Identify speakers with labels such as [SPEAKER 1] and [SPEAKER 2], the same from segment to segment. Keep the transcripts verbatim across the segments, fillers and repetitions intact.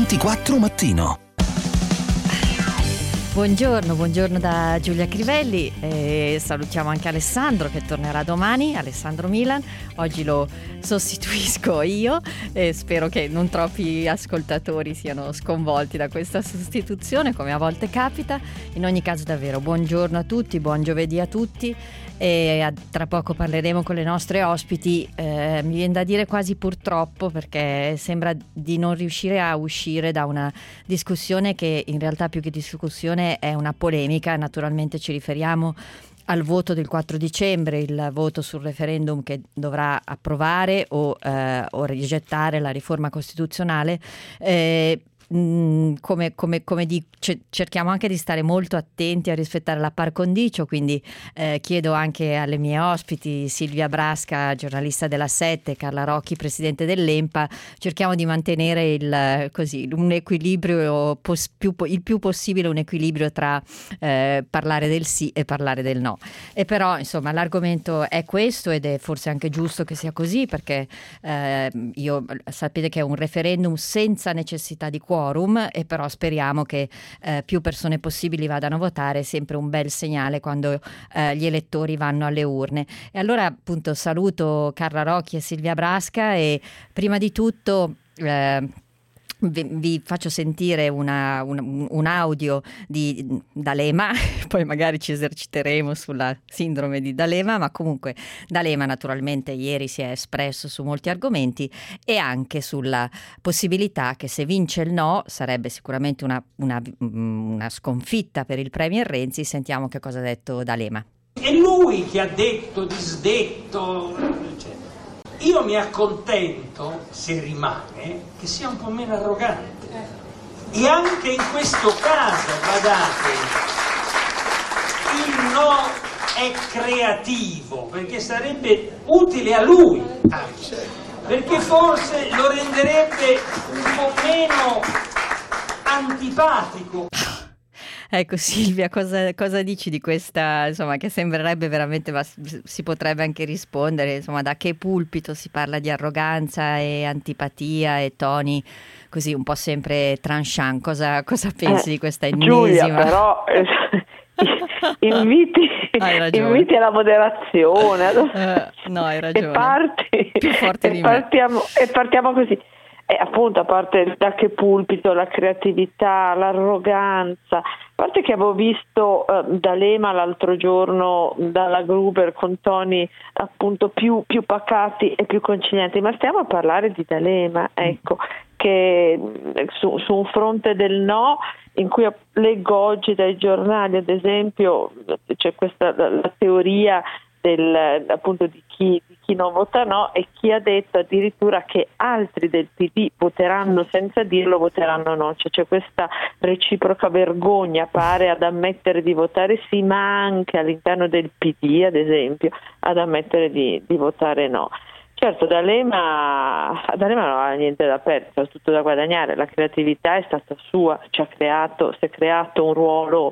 [SPEAKER 1] ventiquattro Mattino.
[SPEAKER 2] Buongiorno, buongiorno da Giulia Crivelli e salutiamo anche Alessandro che tornerà domani, Alessandro Milan. Oggi lo sostituisco io e spero che non troppi ascoltatori siano sconvolti da questa sostituzione, come a volte capita. In ogni caso davvero buongiorno a tutti, buon giovedì a tutti e a, tra poco parleremo con le nostre ospiti, eh, mi viene da dire quasi purtroppo, perché sembra di non riuscire a uscire da una discussione che in realtà più che discussione è una polemica. Naturalmente ci riferiamo al voto del quattro dicembre, il voto sul referendum che dovrà approvare o, eh, o rigettare la riforma costituzionale. Eh, Come, come, come di, cerchiamo anche di stare molto attenti a rispettare la par condicio, quindi eh, chiedo anche alle mie ospiti Silvia Brasca, giornalista della Sette, Carla Rocchi, presidente dell'Empa, cerchiamo di mantenere il, così, un equilibrio pos, più, il più possibile un equilibrio tra eh, parlare del sì e parlare del no. E però insomma l'argomento è questo ed è forse anche giusto che sia così, perché eh, io sapete che è un referendum senza necessità di quorum, e però speriamo che eh, più persone possibili vadano a votare. È sempre un bel segnale quando eh, gli elettori vanno alle urne. E allora appunto saluto Carla Rocchi e Silvia Brasca e prima di tutto eh, Vi, vi faccio sentire una, un, un audio di D'Alema, poi magari ci eserciteremo sulla sindrome di D'Alema, ma comunque D'Alema naturalmente ieri si è espresso su molti argomenti e anche sulla possibilità che se vince il no sarebbe sicuramente una, una, una sconfitta per il premier Renzi. Sentiamo che cosa ha detto D'Alema.
[SPEAKER 3] È lui che ha detto, disdetto, eccetera. Io mi accontento, se rimane, che sia un po' meno arrogante. E anche in questo caso, guardate, il no è creativo, perché sarebbe utile a lui, anche, perché forse lo renderebbe un po' meno antipatico.
[SPEAKER 2] Ecco Silvia, cosa, cosa dici di questa, insomma, che sembrerebbe veramente, ma si potrebbe anche rispondere, insomma, da che pulpito si parla di arroganza e antipatia e toni così un po' sempre tranchant. Cosa, cosa pensi eh, di questa ennesima?
[SPEAKER 4] Giulia, però eh, inviti, inviti alla moderazione.
[SPEAKER 2] Uh, no, hai ragione.
[SPEAKER 4] E, parti,
[SPEAKER 2] più forte
[SPEAKER 4] e
[SPEAKER 2] di
[SPEAKER 4] partiamo, me. E partiamo così. E appunto, a parte da che pulpito, la creatività, l'arroganza, a parte che avevo visto eh, D'Alema l'altro giorno dalla Gruber con toni appunto più, più pacati e più concilianti, ma stiamo a parlare di D'Alema, ecco, che su, su un fronte del no, in cui leggo oggi dai giornali, ad esempio, c'è questa la, la teoria del appunto di chi, di chi non vota no, e chi ha detto addirittura che altri del P D voteranno senza dirlo, voteranno no. Cioè c'è questa reciproca vergogna, pare, ad ammettere di votare sì, ma anche all'interno del P D, ad esempio, ad ammettere di, di votare no. Certo, D'Alema, D'Alema non ha niente da perdere, ha tutto da guadagnare, la creatività è stata sua, ci ha creato, si è creato un ruolo,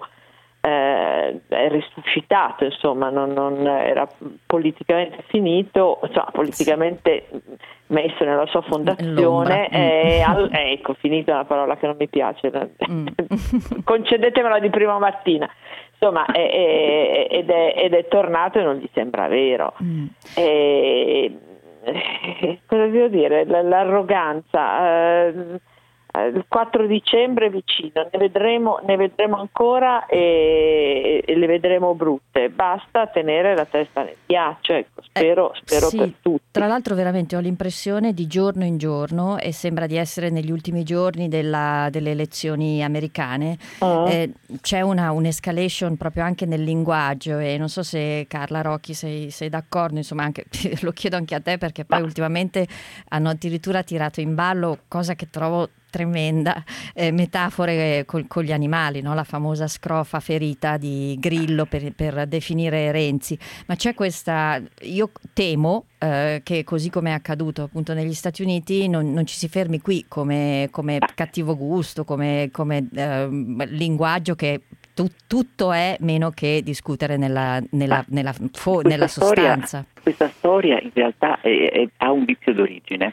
[SPEAKER 4] eh, è risuscitato, insomma, non, non era politicamente finito, insomma, politicamente messo nella sua fondazione, è, al, è, ecco, finito è una parola che non mi piace, mm. concedetemela di prima mattina. Insomma, è, è, ed, è, ed è tornato e non gli sembra vero. Mm. E, cosa devo dire? L'arroganza, eh, il quattro dicembre vicino, ne vedremo, ne vedremo ancora e, e le vedremo brutte. Basta tenere la testa nel ghiaccio, ecco, spero, eh, spero
[SPEAKER 2] sì,
[SPEAKER 4] per tutti.
[SPEAKER 2] Tra l'altro veramente ho l'impressione di giorno in giorno, e sembra di essere negli ultimi giorni della, delle elezioni americane, uh-huh. eh, c'è una un'escalation proprio anche nel linguaggio, e non so se Carla Rocchi sei, sei d'accordo, insomma, anche, lo chiedo anche a te, perché poi Ma. ultimamente hanno addirittura tirato in ballo, cosa che trovo tremenda, eh, metafore con, con gli animali, no? La famosa scrofa ferita di Grillo per, per definire Renzi. Ma c'è questa, io temo eh, che così come è accaduto appunto negli Stati Uniti non, non ci si fermi qui come, come cattivo gusto, come, come eh, linguaggio che tu, tutto è meno che discutere nella, nella, nella, fo, nella
[SPEAKER 5] storia,
[SPEAKER 2] sostanza.
[SPEAKER 5] Questa storia in realtà è, è, ha un vizio d'origine.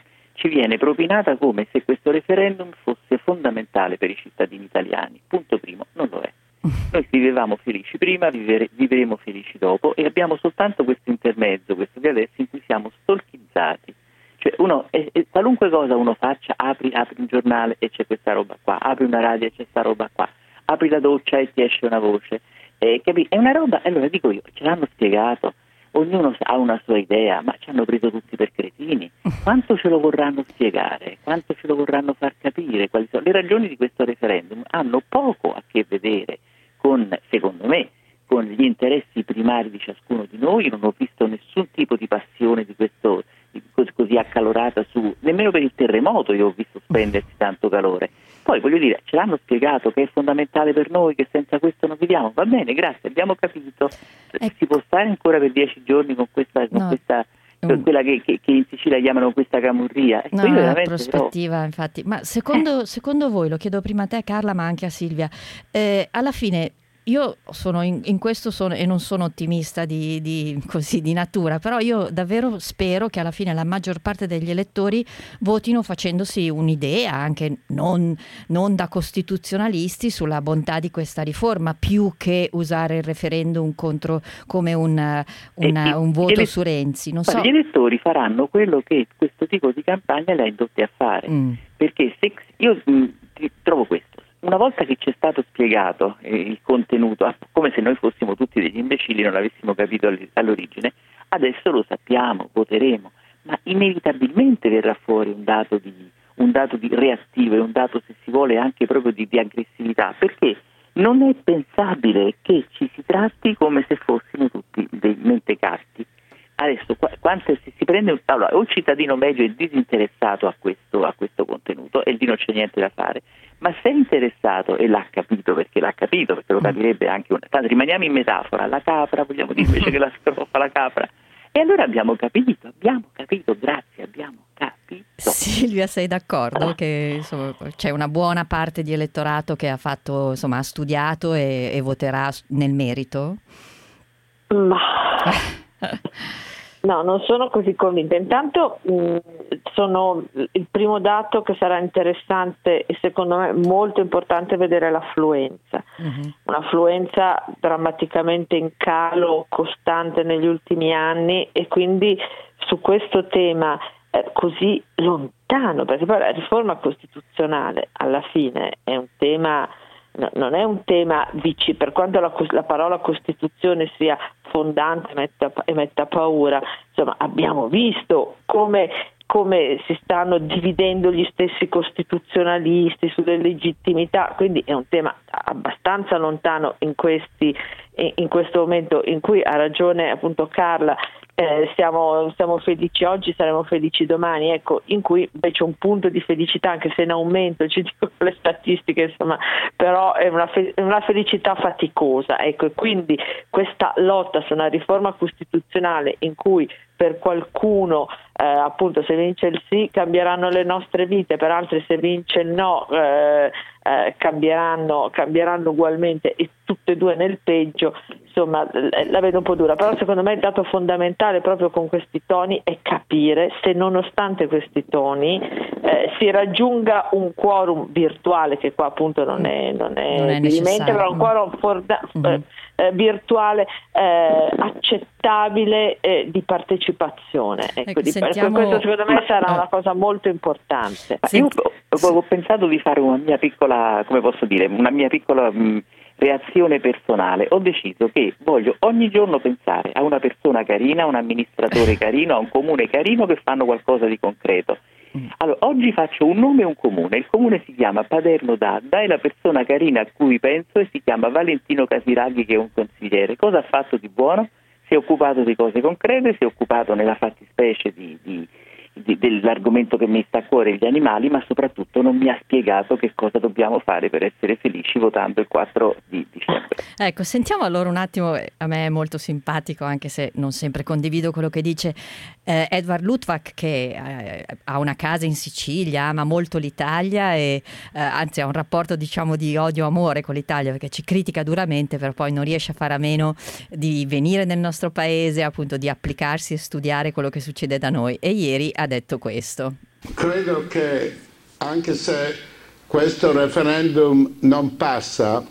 [SPEAKER 1] ci viene propinata come se questo referendum fosse fondamentale per i cittadini italiani. Punto primo, non lo è. Noi vivevamo felici prima, vivere, vivremo felici dopo, e abbiamo soltanto questo intermezzo, questo di adesso, in cui siamo stalkizzati. Cioè uno, eh, eh, qualunque cosa uno faccia, apri, apri un giornale e c'è questa roba qua, apri una radio e c'è questa roba qua, apri la doccia e ti esce una voce. Eh, capi? È una roba, allora dico io, ce l'hanno spiegato, ognuno ha una sua idea, ma ci hanno preso tutti per cretini. Quanto ce lo vorranno spiegare? Quanto ce lo vorranno far capire? Quali sono le ragioni di questo referendum? Hanno poco a che vedere con, secondo me, con gli interessi primari di ciascuno di noi. Non ho visto nessun tipo di passione di questo di così, così accalorata su, nemmeno per il terremoto io ho visto spendersi tanto calore. Poi voglio dire, ce l'hanno spiegato che è fondamentale per noi, che senza questo non viviamo. Va bene, grazie, abbiamo capito.
[SPEAKER 2] Eh.
[SPEAKER 1] Si può stare ancora per dieci giorni con questa, con
[SPEAKER 2] No.
[SPEAKER 1] questa con quella che, che, che in Sicilia chiamano questa camurria. Ecco,
[SPEAKER 2] No,
[SPEAKER 1] io
[SPEAKER 2] è una
[SPEAKER 1] veramente
[SPEAKER 2] prospettiva,
[SPEAKER 1] però...
[SPEAKER 2] infatti. Ma secondo,
[SPEAKER 1] Eh.
[SPEAKER 2] secondo voi, lo chiedo prima a te Carla, ma anche a Silvia, eh, alla fine io sono in, in questo sono, e non sono ottimista di, di, così, di natura, però io davvero spero che alla fine la maggior parte degli elettori votino facendosi un'idea, anche non, non da costituzionalisti, sulla bontà di questa riforma, più che usare il referendum contro come un, un,
[SPEAKER 1] E,
[SPEAKER 2] un voto
[SPEAKER 1] ele-
[SPEAKER 2] su Renzi. Non
[SPEAKER 1] Guarda,
[SPEAKER 2] so.
[SPEAKER 1] gli elettori faranno quello che questo tipo di campagna li ha indotti a fare.
[SPEAKER 2] Mm.
[SPEAKER 1] Perché se io mh, ti- trovo questo. Una volta che ci è stato spiegato eh, il contenuto, ah, come se noi fossimo tutti degli imbecilli e non l'avessimo capito all- all'origine, adesso lo sappiamo, voteremo, ma inevitabilmente verrà fuori un dato di, un dato di reattivo e un dato, se si vuole, anche proprio di, di aggressività, perché non è pensabile che ci si tratti come se fossimo tutti dei mentecatti. Adesso, qua, quanto si, si prende un, allora, o il cittadino medio è disinteressato a questo, a questo contenuto e lì non c'è niente da fare, ma se è interessato e l'ha capito, perché l'ha capito, perché lo capirebbe anche una... Tanto rimaniamo in metafora, la capra, vogliamo dire invece che la strofa, la capra, e allora abbiamo capito, abbiamo capito, grazie, abbiamo capito.
[SPEAKER 2] Silvia, sei d'accordo che insomma, c'è una buona parte di elettorato che ha fatto, insomma, ha studiato e, e voterà nel merito?
[SPEAKER 4] Ma no, non sono così convinta. Intanto mh, sono il primo dato che sarà interessante e secondo me molto importante vedere l'affluenza.
[SPEAKER 2] Mm-hmm.
[SPEAKER 4] Un'affluenza drammaticamente in calo, costante negli ultimi anni, e quindi su questo tema eh, così lontano, perché poi la riforma costituzionale alla fine è un tema, no, non è un tema vicino, per quanto la, la parola Costituzione sia fondante e metta, e metta paura, insomma abbiamo visto come, come si stanno dividendo gli stessi costituzionalisti sulle legittimità, quindi è un tema abbastanza lontano in, questi, in questo momento in cui ha ragione appunto Carla. Eh, siamo, siamo felici oggi, saremo felici domani, ecco, in cui invece un punto di felicità, anche se in aumento, ci dicono le statistiche, insomma, però è una, fe- una felicità faticosa, ecco, e quindi questa lotta su una riforma costituzionale in cui per qualcuno eh, appunto se vince il sì cambieranno le nostre vite, per altri se vince il no eh, eh, cambieranno, cambieranno ugualmente, e tutte e due nel peggio, insomma la vedo un po' dura, però secondo me il dato fondamentale proprio con questi toni è capire se nonostante questi toni eh, si raggiunga un quorum virtuale, che qua appunto non è, non è,
[SPEAKER 2] non è necessario,
[SPEAKER 4] però un quorum forda-
[SPEAKER 2] mm-hmm.
[SPEAKER 4] eh, virtuale eh, accettabile eh, di partecipazione, ecco,
[SPEAKER 2] Ecco,
[SPEAKER 4] di,
[SPEAKER 2] sentiamo...
[SPEAKER 4] questo secondo me sarà
[SPEAKER 2] eh.
[SPEAKER 4] una cosa molto importante.
[SPEAKER 1] Ma io ho, ho pensato di fare una mia piccola, come posso dire, una mia piccola mh, reazione personale. Ho deciso che voglio ogni giorno pensare a una persona carina, a un amministratore carino, a un comune carino che fanno qualcosa di concreto. Allora, oggi faccio un nome e un comune. Il comune si chiama Paderno d'Adda e la persona carina a cui penso si chiama Valentino Casiraghi, che è un consigliere. Cosa ha fatto di buono? Si è occupato di cose concrete, si è occupato nella fattispecie di, di, di, dell'argomento che mi sta a cuore, gli animali, ma soprattutto non mi ha spiegato che cosa dobbiamo fare per essere felici votando il quattro di dicembre.
[SPEAKER 2] Ecco, sentiamo allora un attimo, a me è molto simpatico, anche se non sempre condivido quello che dice eh, Edward Luttwak, che eh, ha una casa in Sicilia, ama molto l'Italia e eh, anzi ha un rapporto diciamo di odio-amore con l'Italia, perché ci critica duramente, però poi non riesce a fare a meno di venire nel nostro paese, appunto di applicarsi e studiare quello che succede da noi, e ieri ha detto questo.
[SPEAKER 5] Credo che anche se questo referendum non passa,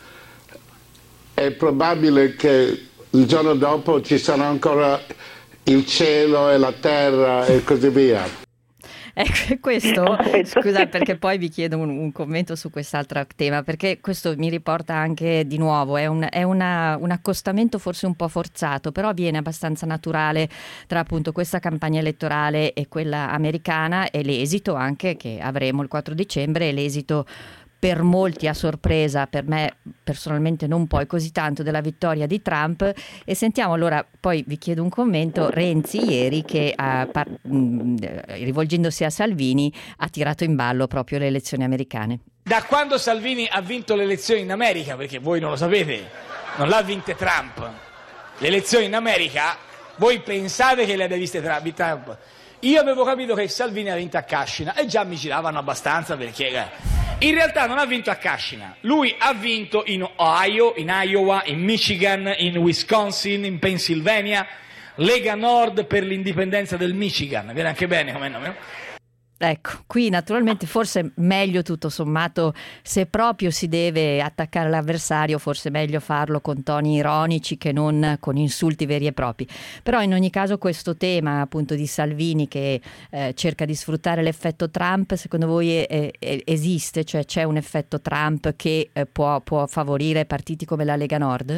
[SPEAKER 5] è probabile che il giorno dopo ci sarà ancora il cielo e la terra e così via.
[SPEAKER 2] Ecco, questo, scusa, perché poi vi chiedo un, un commento su quest'altro tema, perché questo mi riporta anche di nuovo, è, un, è una, un accostamento forse un po' forzato, però avviene abbastanza naturale tra appunto questa campagna elettorale e quella americana, e l'esito anche che avremo il quattro dicembre, e l'esito per molti a sorpresa, per me personalmente non poi così tanto, della vittoria di Trump. E sentiamo allora, poi vi chiedo un commento, Renzi ieri che ha, par- mh, rivolgendosi a Salvini ha tirato in ballo proprio le elezioni americane.
[SPEAKER 6] Da quando Salvini ha vinto le elezioni in America, perché voi non lo sapete, non l'ha vinte Trump, le elezioni in America, voi pensate che le abbia viste Trump? Io avevo capito che Salvini ha vinto a Cascina e già mi giravano abbastanza, perché in realtà non ha vinto a Cascina, lui ha vinto in Ohio, in Iowa, in Michigan, in Wisconsin, in Pennsylvania, Lega Nord per l'indipendenza del Michigan, viene anche bene come nome.
[SPEAKER 2] Ecco, qui naturalmente forse meglio tutto sommato, se proprio si deve attaccare l'avversario, forse è meglio farlo con toni ironici che non con insulti veri e propri. Però in ogni caso questo tema appunto di Salvini che eh, cerca di sfruttare l'effetto Trump, secondo voi è, è, esiste? Cioè c'è un effetto Trump che eh, può, può favorire partiti come la Lega Nord?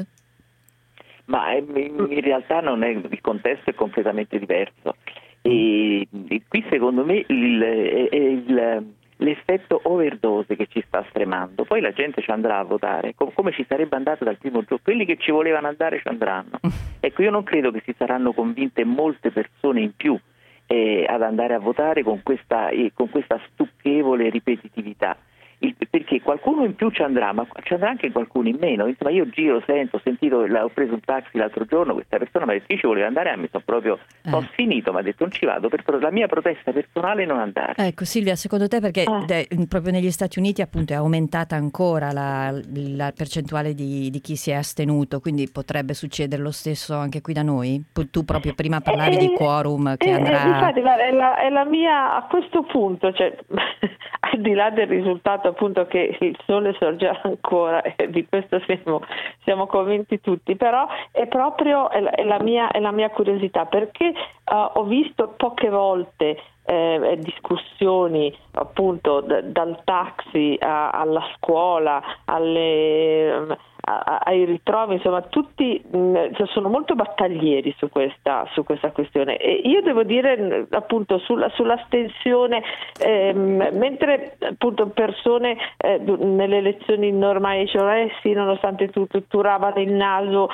[SPEAKER 1] Ma in realtà non è, il contesto è completamente diverso. E, e qui secondo me il, è, è il, l'effetto overdose che ci sta stremando. Poi la gente ci andrà a votare com- come ci sarebbe andato dal primo giorno, quelli che ci volevano andare ci andranno. Ecco, io non credo che si saranno convinte molte persone in più eh, ad andare a votare con questa, eh, con questa stucchevole ripetitività. Il, perché qualcuno in più ci andrà, ma ci andrà anche qualcuno in meno. Insomma, io giro, sento, ho sentito, ho preso un taxi l'altro giorno, questa persona mi ha detto: io ci volevo andare, mi sono proprio eh. ho finito, mi ha detto non ci vado, per la mia protesta personale non andare.
[SPEAKER 2] Ecco Silvia, secondo te perché ah. de, proprio negli Stati Uniti appunto è aumentata ancora la, la percentuale di, di chi si è astenuto, quindi potrebbe succedere lo stesso anche qui da noi? Tu proprio prima parlavi eh, di quorum che
[SPEAKER 4] eh,
[SPEAKER 2] andrà...
[SPEAKER 4] Eh, infatti è la, è la mia, a questo punto, cioè al di là del risultato appunto che il sole sorgerà ancora, e di questo siamo, siamo convinti tutti, però è proprio è la, è la, mia, è la mia curiosità, perché uh, ho visto poche volte eh, discussioni appunto d- dal taxi a, alla scuola, alle... ai ritrovi, insomma tutti mh, sono molto battaglieri su questa, su questa questione, e io devo dire appunto sulla, sull'astensione ehm, mentre appunto persone eh, nelle elezioni normali dicevano eh sì, nonostante tutto turavano il naso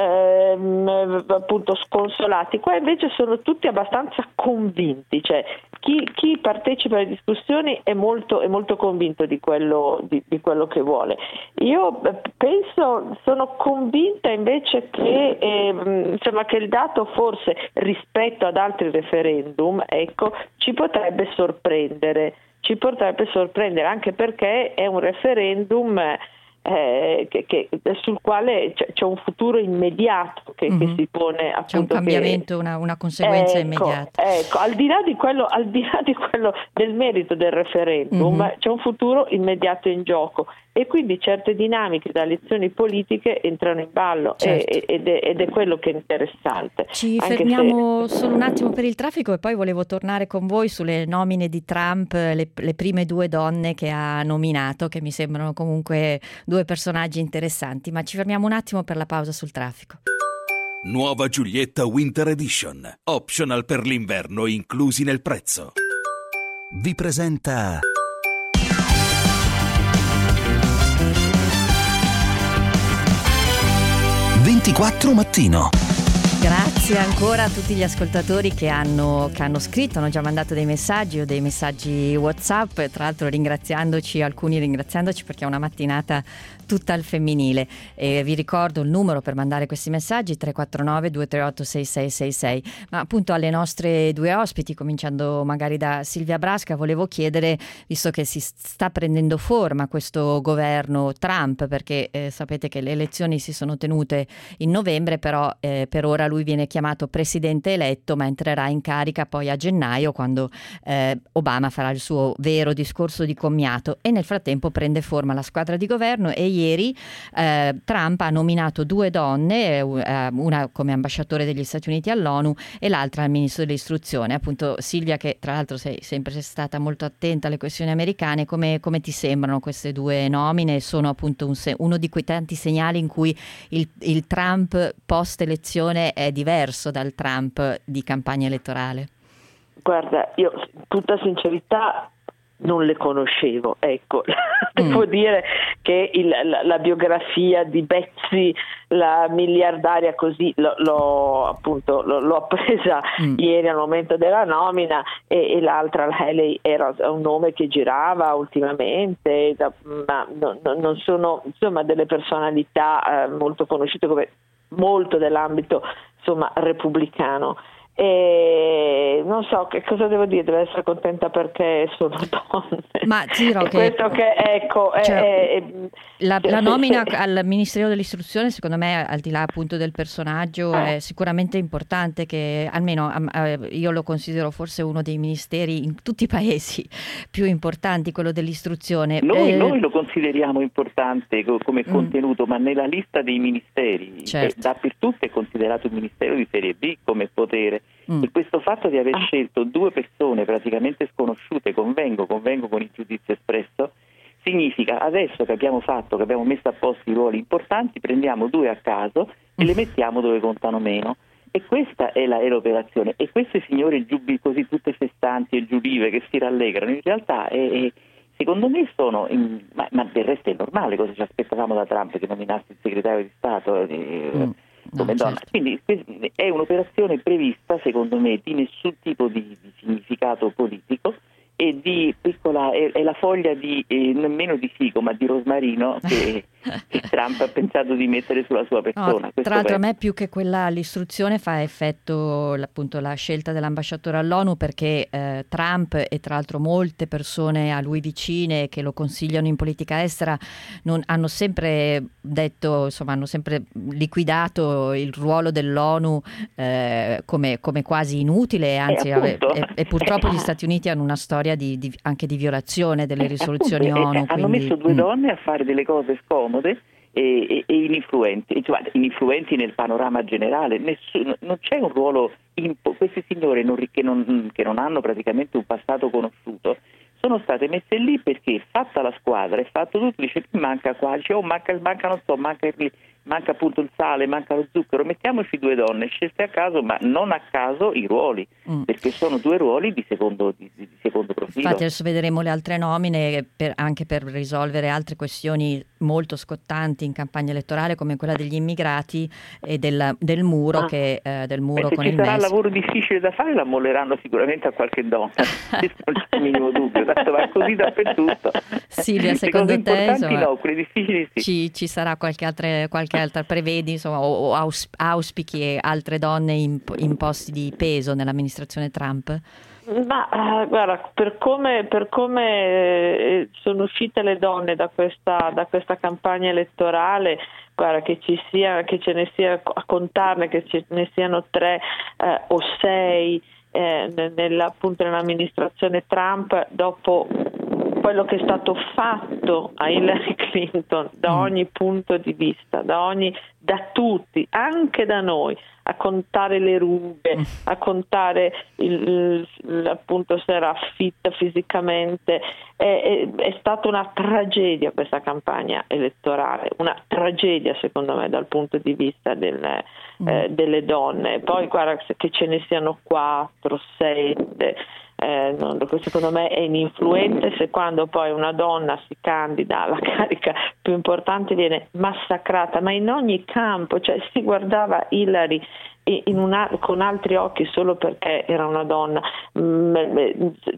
[SPEAKER 4] ehm, appunto sconsolati, qua invece sono tutti abbastanza convinti, cioè chi, chi partecipa alle discussioni è molto, è molto convinto di quello, di, di quello che vuole. Io penso, sono convinta invece che, eh, insomma, che il dato forse rispetto ad altri referendum, ecco, ci potrebbe sorprendere, ci potrebbe sorprendere anche perché è un referendum eh, che, che, sul quale c'è, c'è un futuro immediato che, mm-hmm. che si pone, appunto,
[SPEAKER 2] c'è un cambiamento,
[SPEAKER 4] che,
[SPEAKER 2] una, una conseguenza
[SPEAKER 4] ecco,
[SPEAKER 2] immediata.
[SPEAKER 4] Ecco, al di là di quello, al di là di quello del merito del referendum, mm-hmm. c'è un futuro immediato in gioco, e quindi certe dinamiche da elezioni politiche entrano in ballo, certo. e, ed, è, ed è quello che è interessante.
[SPEAKER 2] Ci
[SPEAKER 4] Anche
[SPEAKER 2] fermiamo
[SPEAKER 4] se...
[SPEAKER 2] solo un attimo per il traffico e poi volevo tornare con voi sulle nomine di Trump, le, le prime due donne che ha nominato, che mi sembrano comunque due personaggi interessanti, ma ci fermiamo un attimo per la pausa sul traffico.
[SPEAKER 7] Nuova Giulietta Winter Edition, optional per l'inverno inclusi nel prezzo. Vi presenta ventiquattro Mattino.
[SPEAKER 2] Grazie ancora a tutti gli ascoltatori che hanno, che hanno scritto, hanno già mandato dei messaggi o dei messaggi WhatsApp, tra l'altro ringraziandoci, alcuni ringraziandoci perché è una mattinata tutta al femminile. E vi ricordo il numero per mandare questi messaggi: tre quattro nove due tre otto sei sei sei sei. Ma appunto alle nostre due ospiti, cominciando magari da Silvia Brasca, volevo chiedere, visto che si sta prendendo forma questo governo Trump, perché eh, sapete che le elezioni si sono tenute in novembre, però eh, per ora lui viene chiamato presidente eletto, ma entrerà in carica poi a gennaio, quando eh, Obama farà il suo vero discorso di commiato, e nel frattempo prende forma la squadra di governo. E ieri eh, Trump ha nominato due donne, eh, una come ambasciatore degli Stati Uniti all'ONU e l'altra al ministro dell'istruzione. Appunto, Silvia, che tra l'altro sei sempre stata molto attenta alle questioni americane, come, come ti sembrano queste due nomine? Sono appunto un se- uno di quei tanti segnali in cui il, il Trump post elezione è diverso dal Trump di campagna elettorale?
[SPEAKER 4] Guarda, io in tutta sincerità non le conoscevo, ecco.
[SPEAKER 2] Mm.
[SPEAKER 4] Devo dire che il, la, la biografia di Betsy, la miliardaria, così l'ho, l'ho appunto l'ho, l'ho appresa mm. ieri al momento della nomina, e, e l'altra, la Haley, era un nome che girava ultimamente, da, ma no, no, non sono insomma delle personalità eh, molto conosciute, come molto dell'ambito insomma repubblicano. E non so che cosa devo dire, devo essere contenta perché sono donne.
[SPEAKER 2] Ma ti dirò
[SPEAKER 4] e
[SPEAKER 2] che,
[SPEAKER 4] questo che ecco
[SPEAKER 2] cioè,
[SPEAKER 4] è, è,
[SPEAKER 2] la,
[SPEAKER 4] cioè,
[SPEAKER 2] la nomina
[SPEAKER 4] se,
[SPEAKER 2] al Ministero dell'Istruzione, secondo me, al di là appunto del personaggio, eh. è sicuramente importante, che almeno eh, io lo considero forse uno dei ministeri in tutti i paesi più importanti, quello dell'istruzione.
[SPEAKER 1] Noi,
[SPEAKER 2] eh,
[SPEAKER 1] noi lo consideriamo importante come
[SPEAKER 2] mm.
[SPEAKER 1] contenuto, ma nella lista dei ministeri,
[SPEAKER 2] certo.
[SPEAKER 1] è, dappertutto è considerato un ministero di serie B come potere. Mm. E questo fatto di aver ah. scelto due persone praticamente sconosciute, convengo, convengo con il giudizio espresso, significa adesso che abbiamo fatto, che abbiamo messo a posto i ruoli importanti, prendiamo due a caso e le mettiamo dove contano meno. E questa è, la, è l'operazione. E queste signore giubi, così tutte festanti e giulive che si rallegrano, in realtà è, è, secondo me sono, in, ma, ma del resto è normale, cosa ci aspettavamo da Trump, che nominasse il segretario di Stato eh, mm. come no, donna. Certo. Quindi è un'operazione prevista, secondo me, di nessun tipo di, di significato politico, e di piccola è, è la foglia di eh, nemmeno di fico, ma di rosmarino che, che Trump ha pensato di mettere sulla sua persona.
[SPEAKER 2] No, tra l'altro a me più che quella all'istruzione fa effetto appunto la scelta dell'ambasciatore all'ONU, perché eh, Trump e tra l'altro molte persone a lui vicine che lo consigliano in politica estera non, hanno sempre detto, insomma hanno sempre liquidato il ruolo dell'ONU eh, come, come quasi inutile, anzi e, e, e purtroppo gli Stati Uniti hanno una storia Di, di, anche di violazione delle risoluzioni
[SPEAKER 1] appunto,
[SPEAKER 2] ONU.
[SPEAKER 1] Eh, hanno
[SPEAKER 2] quindi,
[SPEAKER 1] messo due
[SPEAKER 2] mm.
[SPEAKER 1] donne a fare delle cose scomode e, e, e ininfluenti, cioè, ininfluenti nel panorama generale. Nessuno, non c'è un ruolo, impo- queste signore non, che, non, che non hanno praticamente un passato conosciuto, sono state messe lì perché, fatta la squadra, è fatto tutto, dice manca qua, dice, oh, manca, manca non so, manca il, manca appunto il sale, manca lo zucchero, mettiamoci due donne scelte a caso, ma non a caso i ruoli, mm. perché sono due ruoli di secondo, di, di secondo profilo.
[SPEAKER 2] Infatti adesso vedremo le altre nomine per, anche per risolvere altre questioni molto scottanti in campagna elettorale, come quella degli immigrati e del, del muro, ah. che, eh, del muro
[SPEAKER 1] Beh,
[SPEAKER 2] con
[SPEAKER 1] se
[SPEAKER 2] il
[SPEAKER 1] ci sarà
[SPEAKER 2] Messico.
[SPEAKER 1] lavoro difficile da fare, la molleranno sicuramente a qualche donna, non c'è il minimo dubbio, tanto va così dappertutto.
[SPEAKER 2] Silvia,
[SPEAKER 1] le
[SPEAKER 2] secondo
[SPEAKER 1] cose
[SPEAKER 2] te
[SPEAKER 1] importanti
[SPEAKER 2] insomma,
[SPEAKER 1] no, quelle difficili sì.
[SPEAKER 2] ci, ci sarà qualche altra, qualche altra prevedi insomma, o, o aus, auspichi altre donne in, in posti di peso nell'amministrazione Trump?
[SPEAKER 4] Ma uh, guarda, per come, per come eh, sono uscite le donne da questa, da questa campagna elettorale, guarda, che ci sia, che ce ne sia a contarne, che ce ne siano tre eh, o sei eh, nella, appunto nell'amministrazione Trump, dopo quello che è stato fatto a Hillary Clinton da ogni punto di vista, da ogni, da tutti, anche da noi, a contare le rughe, a contare il, il, appunto se era fitta fisicamente. È, è, è stata una tragedia questa campagna elettorale, una tragedia secondo me dal punto di vista del, mm. eh, delle donne. Poi guarda che ce ne siano quattro, sette. Eh, non, secondo me è ininfluente se quando poi una donna si candida alla carica più importante viene massacrata, ma in ogni campo, cioè si guardava Hillary in una, con altri occhi solo perché era una donna.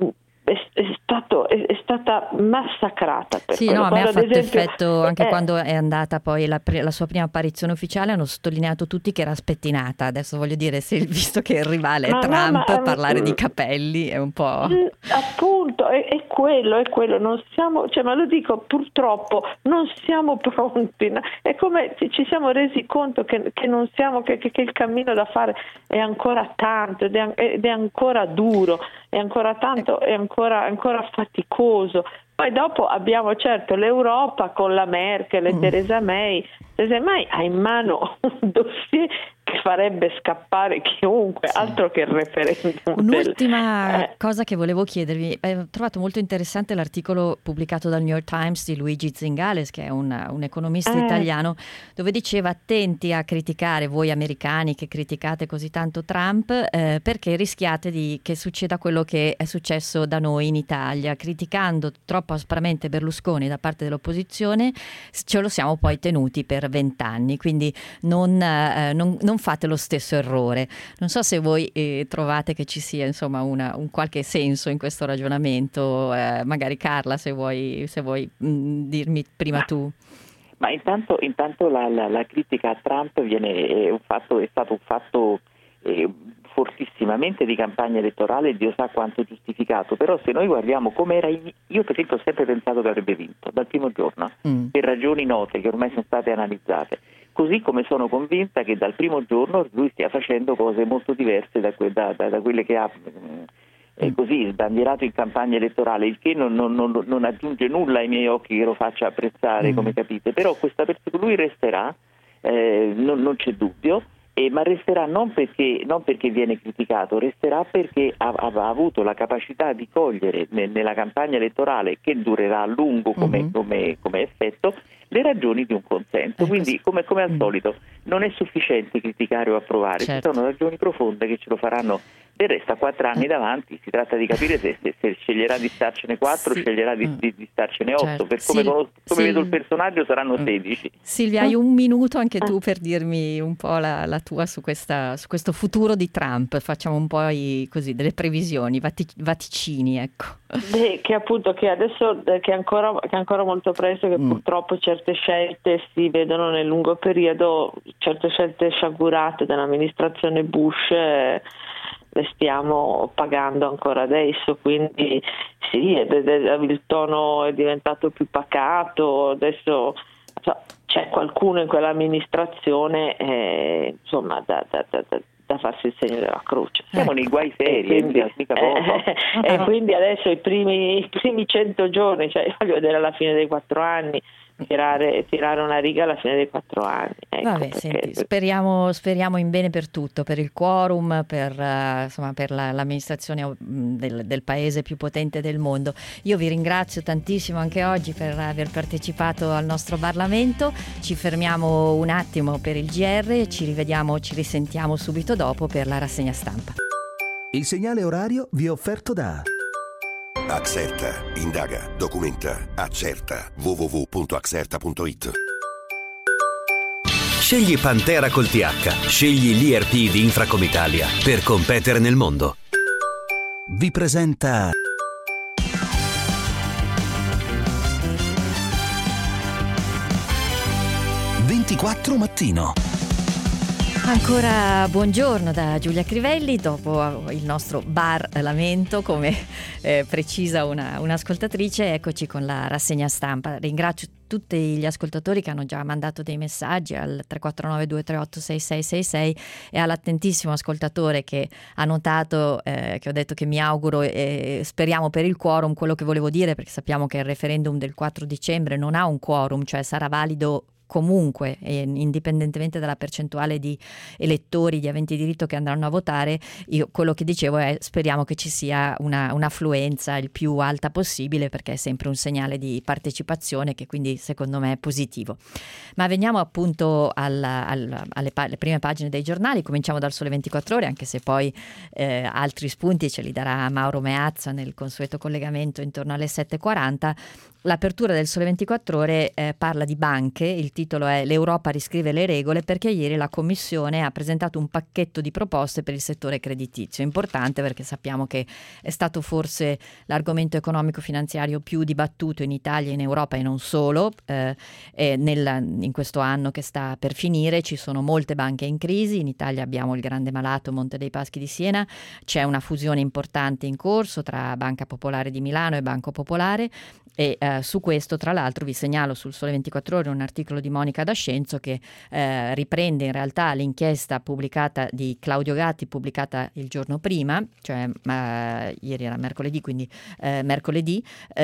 [SPEAKER 4] è, è, stato, è, è stata massacrata. Per
[SPEAKER 2] sì,
[SPEAKER 4] quello.
[SPEAKER 2] no, a me
[SPEAKER 4] Quando,
[SPEAKER 2] ha fatto
[SPEAKER 4] esempio,
[SPEAKER 2] effetto anche
[SPEAKER 4] eh,
[SPEAKER 2] quando è andata poi la, la sua prima apparizione ufficiale, hanno sottolineato tutti che era spettinata. Adesso voglio dire, se, visto che il rivale è
[SPEAKER 4] ma,
[SPEAKER 2] Trump,
[SPEAKER 4] no, ma,
[SPEAKER 2] parlare
[SPEAKER 4] um,
[SPEAKER 2] di capelli è un po'...
[SPEAKER 4] Appunto, è, è quello, è quello, non siamo, cioè, ma lo dico, purtroppo non siamo pronti, no? È come se ci siamo resi conto che, che non siamo, che, che, che il cammino da fare è ancora tanto ed è, ed è ancora duro, è ancora tanto, è ancora, ancora faticoso. Poi dopo abbiamo certo l'Europa con la Merkel e mm. Theresa May. Theresa May ha in mano un dossier che farebbe scappare chiunque, sì. Altro che il referendum.
[SPEAKER 2] Un'ultima
[SPEAKER 4] del... eh. cosa
[SPEAKER 2] che volevo chiedervi, ho trovato molto interessante l'articolo pubblicato dal New York Times di Luigi Zingales, che è un, un economista eh. italiano, dove diceva: attenti a criticare voi americani che criticate così tanto Trump, eh, perché rischiate di che succeda quello che è successo da noi in Italia, criticando troppo aspramente Berlusconi da parte dell'opposizione ce lo siamo poi tenuti per vent'anni, quindi non, eh, non, non fate lo stesso errore. Non so se voi eh, trovate che ci sia insomma una, un qualche senso in questo ragionamento, eh, magari Carla se vuoi, se vuoi mh, dirmi prima tu.
[SPEAKER 1] Ma intanto, intanto la, la, la critica a Trump viene, è, un fatto, è stato un fatto eh, fortissimamente di campagna elettorale, Dio sa quanto giustificato, però se noi guardiamo com'era, io per esempio ho sempre pensato che avrebbe vinto dal primo giorno, mm. per ragioni note che ormai sono state analizzate, così come sono convinta che dal primo giorno lui stia facendo cose molto diverse da, que- da, da, da quelle che ha eh, così sbandierato in campagna elettorale, il che non, non, non, non aggiunge nulla ai miei occhi che lo faccia apprezzare, mm. come capite, però questa persona, lui resterà, eh, non, non c'è dubbio. Eh, ma resterà non perché, non perché viene criticato, resterà perché ha, ha avuto la capacità di cogliere ne, nella campagna elettorale, che durerà a lungo come, mm-hmm. come, come effetto, le ragioni di un consenso. Quindi, come, come al solito, non è sufficiente criticare o approvare, certo. Ci sono ragioni profonde che ce lo faranno. Del resto a quattro anni davanti si tratta di capire se, se, se sceglierà di starcene quattro sì. o sceglierà di, di, di starcene otto, certo. per come, Sil- conosco, come Sil- vedo il personaggio saranno sedici.
[SPEAKER 2] Silvia, hai un minuto anche tu per dirmi un po' la, la tua su, questa, su questo futuro di Trump, facciamo un po' i, così, delle previsioni, vatic- vaticini, ecco.
[SPEAKER 4] Beh, che appunto che adesso che è ancora, che è ancora molto presto, che mm. purtroppo certe scelte si vedono nel lungo periodo, certe scelte sciagurate dell'amministrazione Bush eh, le stiamo pagando ancora adesso, quindi sì, il tono è diventato più pacato, adesso cioè, c'è qualcuno in quell'amministrazione eh, insomma da, da, da, da farsi il segno della croce.
[SPEAKER 1] Siamo nei guai seri, e quindi, eh, mica poco.
[SPEAKER 4] Eh, eh, e quindi adesso i primi, i primi cento giorni, cioè voglio vedere alla fine dei quattro anni, tirare, tirare una riga alla fine dei quattro anni. Ecco,
[SPEAKER 2] Vabbè,
[SPEAKER 4] perché...
[SPEAKER 2] senti, speriamo, speriamo in bene per tutto, per il quorum, per, uh, insomma, per la, l'amministrazione del, del paese più potente del mondo. Io vi ringrazio tantissimo anche oggi per aver partecipato al nostro Parlamento. Ci fermiamo un attimo per il G R, ci rivediamo, ci risentiamo subito dopo per la rassegna stampa.
[SPEAKER 8] Il segnale orario vi è offerto da
[SPEAKER 9] Axerta, indaga, documenta, accerta. w w w punto axerta punto i t.
[SPEAKER 8] Scegli Pantera col T H. Scegli l'I R P di Infracom Italia per competere nel mondo. Vi presenta ventiquattro Mattino.
[SPEAKER 2] Ancora buongiorno da Giulia Crivelli, dopo il nostro bar lamento, come eh, precisa una, un'ascoltatrice, eccoci con la rassegna stampa. Ringrazio tutti gli ascoltatori che hanno già mandato dei messaggi al tre quattro nove due tre otto sei sei sei sei e all'attentissimo ascoltatore che ha notato eh, che ho detto che mi auguro e speriamo per il quorum. Quello che volevo dire, perché sappiamo che il referendum del quattro dicembre non ha un quorum, cioè sarà valido comunque, eh, indipendentemente dalla percentuale di elettori, di aventi diritto che andranno a votare. Io quello che dicevo è speriamo che ci sia una, un'affluenza il più alta possibile, perché è sempre un segnale di partecipazione che quindi secondo me è positivo. Ma veniamo appunto alla, alla, alle, alle prime pagine dei giornali. Cominciamo dal Sole ventiquattro Ore, anche se poi eh, altri spunti ce li darà Mauro Meazza nel consueto collegamento intorno alle sette e quaranta. L'apertura del Sole ventiquattro Ore eh, parla di banche, il titolo è "L'Europa riscrive le regole", perché ieri la Commissione ha presentato un pacchetto di proposte per il settore creditizio, importante perché sappiamo che è stato forse l'argomento economico-finanziario più dibattuto in Italia, in Europa e non solo. Eh, e nel, in questo anno che sta per finire ci sono molte banche in crisi, in Italia abbiamo il grande malato Monte dei Paschi di Siena, c'è una fusione importante in corso tra Banca Popolare di Milano e Banco Popolare. E eh, su questo, tra l'altro, vi segnalo sul Sole ventiquattro Ore un articolo di Monica D'Ascenzo che eh, riprende in realtà l'inchiesta pubblicata di Claudio Gatti, pubblicata il giorno prima, cioè eh, ieri era mercoledì, quindi eh, mercoledì,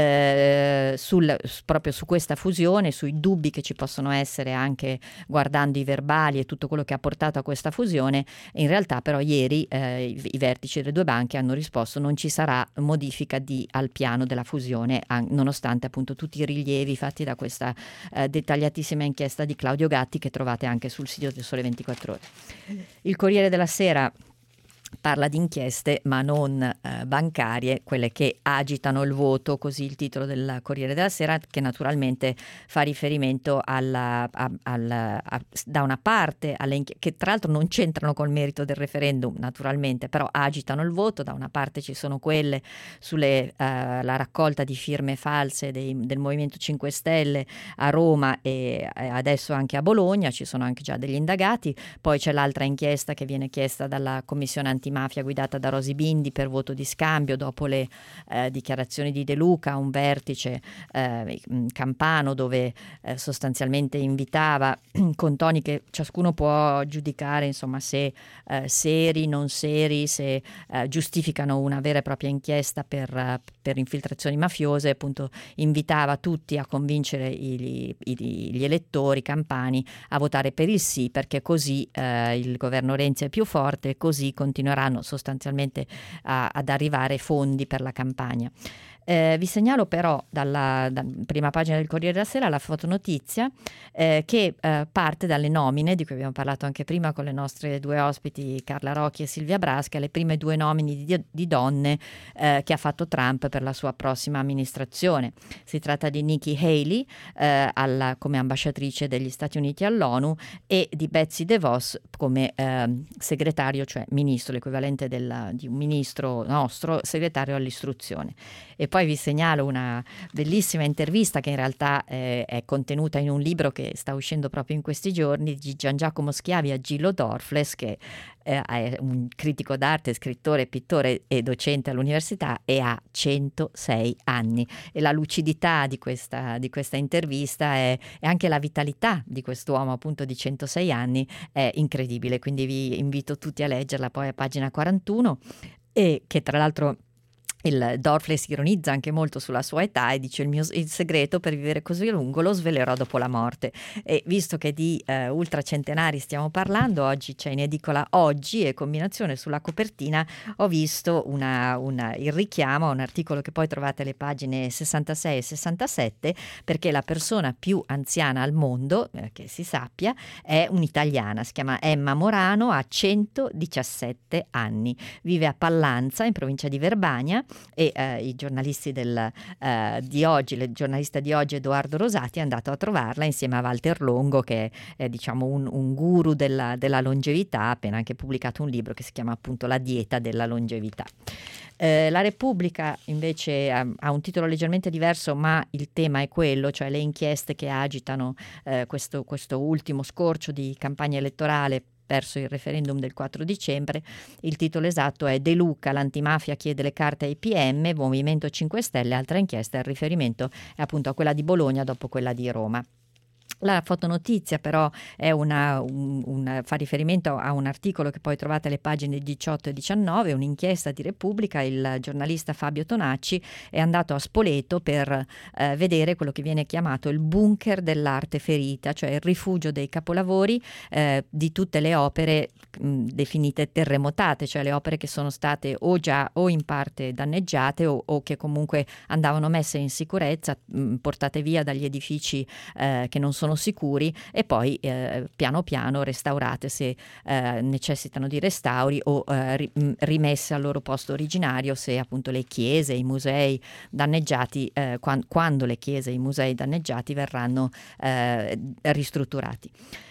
[SPEAKER 2] eh, sul, proprio su questa fusione, sui dubbi che ci possono essere anche guardando i verbali e tutto quello che ha portato a questa fusione. In realtà però ieri eh, i, i vertici delle due banche hanno risposto: non ci sarà modifica di, al piano della fusione, an- nonostante appunto tutti i rilievi fatti da questa eh, dettagliatissima inchiesta di Claudio Gatti, che trovate anche sul sito del Sole ventiquattro Ore. Il Corriere della Sera parla di inchieste ma non eh, bancarie, quelle che agitano il voto, così il titolo del Corriere della Sera, che naturalmente fa riferimento alla, a, alla, a, da una parte alle inchi- che tra l'altro non c'entrano col merito del referendum naturalmente, però agitano il voto. Da una parte ci sono quelle sulle eh, la raccolta di firme false dei, del Movimento cinque Stelle a Roma e eh, adesso anche a Bologna, ci sono anche già degli indagati. Poi c'è l'altra inchiesta che viene chiesta dalla Commissione Antimafia guidata da Rosi Bindi per voto di scambio dopo le eh, dichiarazioni di De Luca, un vertice eh, campano dove eh, sostanzialmente invitava con toni che ciascuno può giudicare, insomma, se eh, seri, non seri, se eh, giustificano una vera e propria inchiesta per, per infiltrazioni mafiose. Appunto invitava tutti a convincere i, i, gli elettori campani a votare per il sì, perché così eh, il governo Renzi è più forte e così continueranno sostanzialmente a, ad arrivare fondi per la campagna. Eh, vi segnalo però dalla, dalla prima pagina del Corriere della Sera la fotonotizia eh, che eh, parte dalle nomine di cui abbiamo parlato anche prima con le nostre due ospiti Carla Rocchi e Silvia Brasca, le prime due nomine di, di donne eh, che ha fatto Trump per la sua prossima amministrazione. Si tratta di Nikki Haley eh, alla, come ambasciatrice degli Stati Uniti all'ONU e di Betsy DeVos come eh, segretario, cioè ministro, l'equivalente della, di un ministro nostro, segretario all'istruzione. E poi vi segnalo una bellissima intervista che in realtà eh, è contenuta in un libro che sta uscendo proprio in questi giorni di Gian Giacomo Schiavi a Gillo Dorfles, che eh, è un critico d'arte, scrittore, pittore e docente all'università e ha centosei anni. E la lucidità di questa, di questa intervista è, e anche la vitalità di quest'uomo appunto di centosei anni è incredibile, quindi vi invito tutti a leggerla poi a pagina quarantuno, e che tra l'altro il Dorfles ironizza anche molto sulla sua età e dice: il mio il segreto per vivere così a lungo lo svelerò dopo la morte. E visto che di eh, ultracentenari stiamo parlando, oggi c'è in edicola Oggi, e combinazione sulla copertina ho visto una, una, il richiamo a un articolo che poi trovate alle pagine sessantasei e sessantasette, perché la persona più anziana al mondo, eh, che si sappia, è un'italiana, si chiama Emma Morano, ha centodiciassette anni, vive a Pallanza in provincia di Verbania. E eh, i giornalisti del, eh, di oggi, il giornalista di oggi Edoardo Rosati è andato a trovarla insieme a Walter Longo, che è diciamo un, un guru della, della longevità, ha appena anche pubblicato un libro che si chiama appunto La dieta della longevità. Eh, la Repubblica invece ha, ha un titolo leggermente diverso, ma il tema è quello, cioè le inchieste che agitano eh, questo, questo ultimo scorcio di campagna elettorale verso il referendum del quattro dicembre. Il titolo esatto è: De Luca, l'antimafia chiede le carte ai P M, Movimento cinque Stelle, altra inchiesta. Il riferimento è appunto a quella di Bologna dopo quella di Roma. La fotonotizia però è una, un, un, fa riferimento a un articolo che poi trovate alle pagine diciotto e diciannove, un'inchiesta di Repubblica. Il giornalista Fabio Tonacci è andato a Spoleto per eh, vedere quello che viene chiamato il bunker dell'arte ferita, cioè il rifugio dei capolavori eh, di tutte le opere mh, definite terremotate, cioè le opere che sono state o già o in parte danneggiate o, o che comunque andavano messe in sicurezza, mh, portate via dagli edifici eh, che non sono sono sicuri, e poi eh, piano piano restaurate se eh, necessitano di restauri o eh, ri- rimesse al loro posto originario se appunto le chiese, i musei danneggiati, eh, quando, quando le chiese e i musei danneggiati verranno eh, ristrutturati.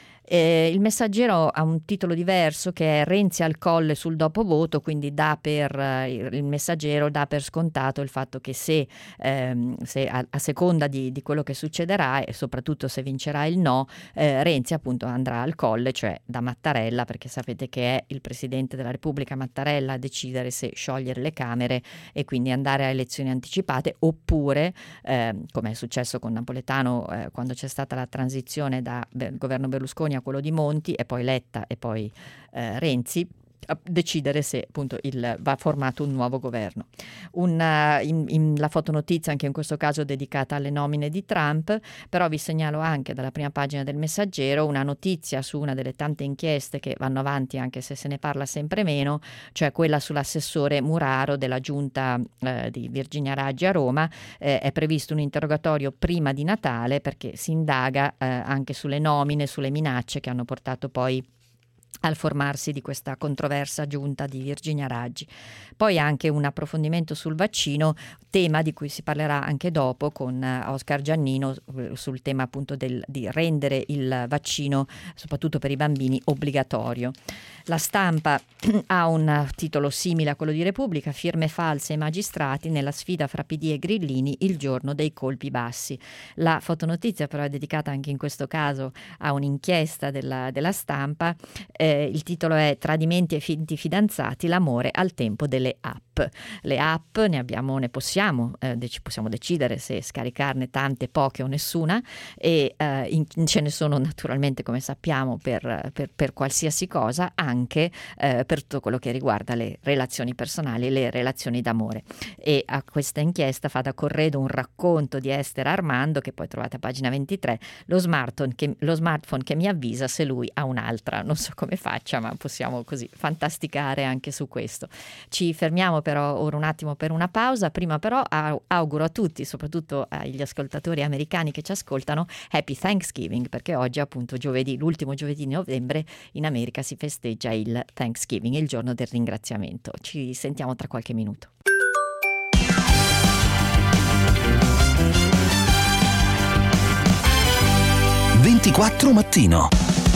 [SPEAKER 2] Eh, il Messaggero ha un titolo diverso che è Renzi al colle sul dopovoto, quindi dà per eh, il Messaggero dà per scontato il fatto che se, ehm, se a, a seconda di, di quello che succederà e soprattutto se vincerà il no, eh, Renzi appunto andrà al colle, cioè da Mattarella, perché sapete che è il Presidente della Repubblica Mattarella a decidere se sciogliere le Camere e quindi andare a elezioni anticipate, oppure eh, come è successo con Napoletano eh, quando c'è stata la transizione dal governo Berlusconi a quello di Monti e poi Letta e poi eh, Renzi, a decidere se appunto il, va formato un nuovo governo. Una, in, in, la fotonotizia anche in questo caso dedicata alle nomine di Trump, però vi segnalo anche dalla prima pagina del Messaggero una notizia su una delle tante inchieste che vanno avanti anche se se ne parla sempre meno, cioè quella sull'assessore Muraro della giunta eh, di Virginia Raggi a Roma. Eh, è previsto un interrogatorio prima di Natale perché si indaga eh, anche sulle nomine, sulle minacce che hanno portato poi al formarsi di questa controversa giunta di Virginia Raggi. Poi anche un approfondimento sul vaccino, tema di cui si parlerà anche dopo con Oscar Giannino sul tema appunto del, di rendere il vaccino, soprattutto per i bambini, obbligatorio. La Stampa ha un titolo simile a quello di Repubblica, firme false ai magistrati nella sfida fra P D e Grillini il giorno dei colpi bassi. La fotonotizia però è dedicata anche in questo caso a un'inchiesta della, della Stampa. Eh, il titolo è Tradimenti e finti fidanzati, l'amore al tempo delle app. Le app ne abbiamo, ne possiamo, eh, dec- possiamo decidere se scaricarne tante, poche o nessuna, e eh, in, ce ne sono naturalmente, come sappiamo, per, per, per qualsiasi cosa, anche eh, per tutto quello che riguarda le relazioni personali, le relazioni d'amore. E a questa inchiesta fa da corredo un racconto di Esther Armando, che poi trovate a pagina ventitré, lo smartphone che, lo smartphone che mi avvisa se lui ha un'altra. Non so come faccia, ma possiamo così fantasticare anche su questo. Ci fermiamo però ora un attimo per una pausa. Prima però auguro a tutti, soprattutto agli ascoltatori americani che ci ascoltano, Happy Thanksgiving, perché oggi appunto giovedì, l'ultimo giovedì di novembre in America si festeggia il Thanksgiving, il giorno del ringraziamento. Ci sentiamo tra qualche minuto.
[SPEAKER 7] ventiquattro mattino.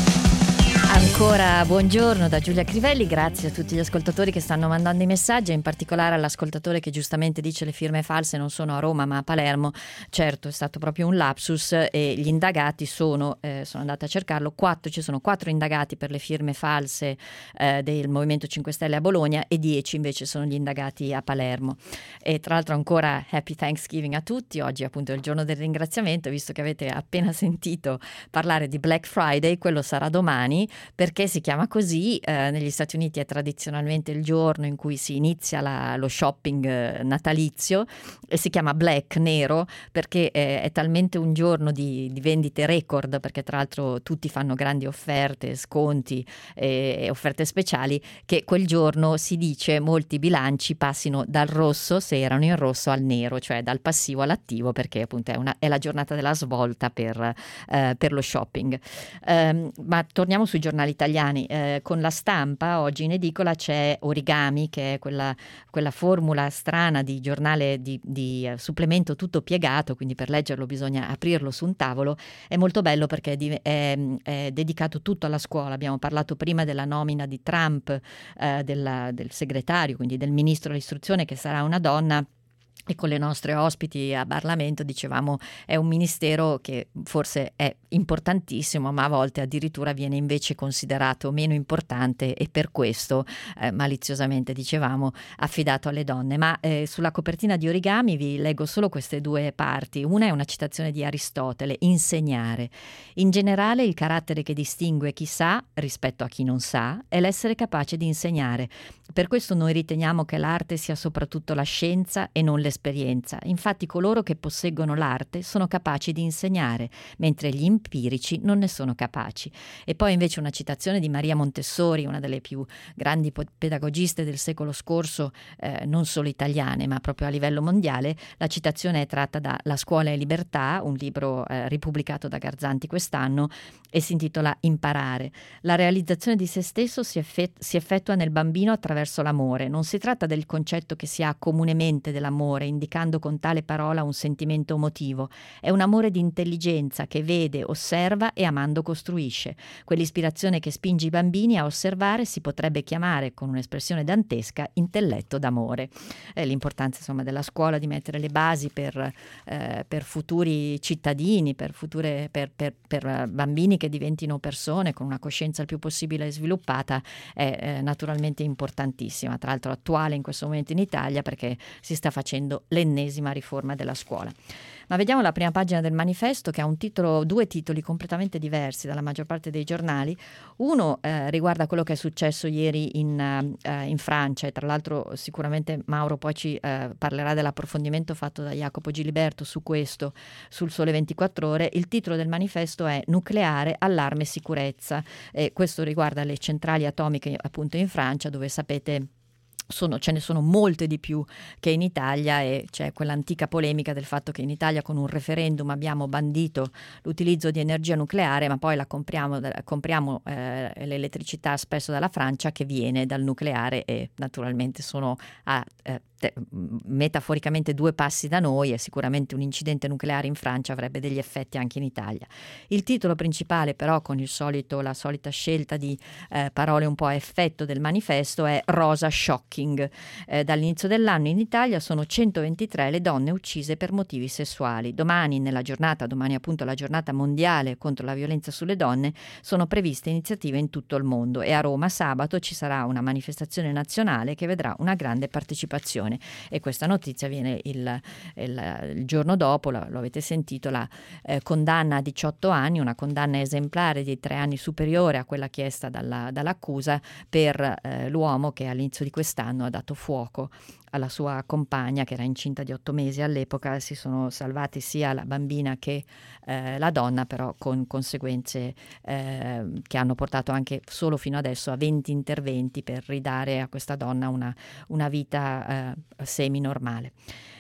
[SPEAKER 2] Ancora buongiorno da Giulia Crivelli, grazie a tutti gli ascoltatori che stanno mandando i messaggi, in particolare all'ascoltatore che giustamente dice le firme false non sono a Roma ma a Palermo. Certo, è stato proprio un lapsus e gli indagati sono, eh, sono andata a cercarlo, quattro, ci sono quattro indagati per le firme false eh, del Movimento cinque Stelle a Bologna e dieci invece sono gli indagati a Palermo. E tra l'altro ancora Happy Thanksgiving a tutti, oggi appunto è il giorno del ringraziamento, visto che avete appena sentito parlare di Black Friday, quello sarà domani. Perché si chiama così? Eh, negli Stati Uniti è tradizionalmente il giorno in cui si inizia la, lo shopping eh, natalizio, e si chiama Black, nero, perché eh, è talmente un giorno di, di vendite record, perché tra l'altro tutti fanno grandi offerte, sconti e eh, offerte speciali, che quel giorno si dice molti bilanci passino dal rosso, se erano in rosso, al nero, cioè dal passivo all'attivo, perché appunto è, una, è la giornata della svolta per, eh, per lo shopping. Um, ma torniamo sui giornali italiani. Eh, con La Stampa oggi in edicola c'è Origami, che è quella, quella formula strana di giornale di, di uh, supplemento tutto piegato, quindi per leggerlo bisogna aprirlo su un tavolo. È molto bello perché è, di, è, è dedicato tutto alla scuola. Abbiamo parlato prima della nomina di Trump, eh, della, del segretario, quindi del ministro dell'istruzione, che sarà una donna. E con le nostre ospiti a Parlamento dicevamo è un ministero che forse è importantissimo, ma a volte addirittura viene invece considerato meno importante e per questo eh, maliziosamente dicevamo affidato alle donne. Ma eh, sulla copertina di Origami vi leggo solo queste due parti. Una è una citazione di Aristotele: insegnare. In generale il carattere che distingue chi sa rispetto a chi non sa è l'essere capace di insegnare. Per questo noi riteniamo che l'arte sia soprattutto la scienza e non l'esperienza l'esperienza. Infatti coloro che posseggono l'arte sono capaci di insegnare, mentre gli empirici non ne sono capaci. E poi invece una citazione di Maria Montessori, una delle più grandi pedagogiste del secolo scorso, eh, non solo italiane ma proprio a livello mondiale. La citazione è tratta da La scuola e libertà, un libro eh, ripubblicato da Garzanti quest'anno, e si intitola Imparare. La realizzazione di se stesso si, effett- si effettua nel bambino attraverso l'amore. Non si tratta del concetto che si ha comunemente dell'amore, indicando con tale parola un sentimento emotivo. È un amore di intelligenza che vede, osserva e amando costruisce. Quell'ispirazione che spinge i bambini a osservare si potrebbe chiamare, con un'espressione dantesca, intelletto d'amore. È l'importanza insomma della scuola di mettere le basi per, eh, per futuri cittadini, per, future, per, per, per bambini che diventino persone con una coscienza il più possibile sviluppata, è eh, naturalmente importantissima, tra l'altro attuale in questo momento in Italia perché si sta facendo l'ennesima riforma della scuola. Ma vediamo la prima pagina del manifesto, che ha un titolo, due titoli completamente diversi dalla maggior parte dei giornali. Uno eh, riguarda quello che è successo ieri in, eh, in Francia, e tra l'altro sicuramente Mauro poi ci eh, parlerà dell'approfondimento fatto da Jacopo Giliberto su questo, sul Sole ventiquattro Ore. Il titolo del manifesto è Nucleare, allarme sicurezza, e questo riguarda le centrali atomiche appunto in Francia, dove sapete Sono, ce ne sono molte di più che in Italia, e c'è quell'antica polemica del fatto che in Italia con un referendum abbiamo bandito l'utilizzo di energia nucleare, ma poi la compriamo, compriamo eh, l'elettricità spesso dalla Francia, che viene dal nucleare, e naturalmente sono a eh, te, metaforicamente due passi da noi, e sicuramente un incidente nucleare in Francia avrebbe degli effetti anche in Italia. Il titolo principale però, con il solito, la solita scelta di eh, parole un po' a effetto del manifesto, è Rosa Shocking. Eh, dall'inizio dell'anno in Italia sono centoventitré le donne uccise per motivi sessuali. Domani, nella giornata, domani appunto la giornata mondiale contro la violenza sulle donne, sono previste iniziative in tutto il mondo, e a Roma sabato ci sarà una manifestazione nazionale che vedrà una grande partecipazione. E questa notizia viene il, il, il giorno dopo, la, lo avete sentito, la eh, condanna a diciotto anni, una condanna esemplare di tre anni superiore a quella chiesta dalla, dall'accusa per eh, l'uomo che all'inizio di quest'anno ha dato fuoco alla sua compagna, che era incinta di otto mesi all'epoca. Si sono salvati sia la bambina che eh, la donna, però con conseguenze eh, che hanno portato anche solo fino adesso a venti interventi per ridare a questa donna una, una vita eh, semi-normale.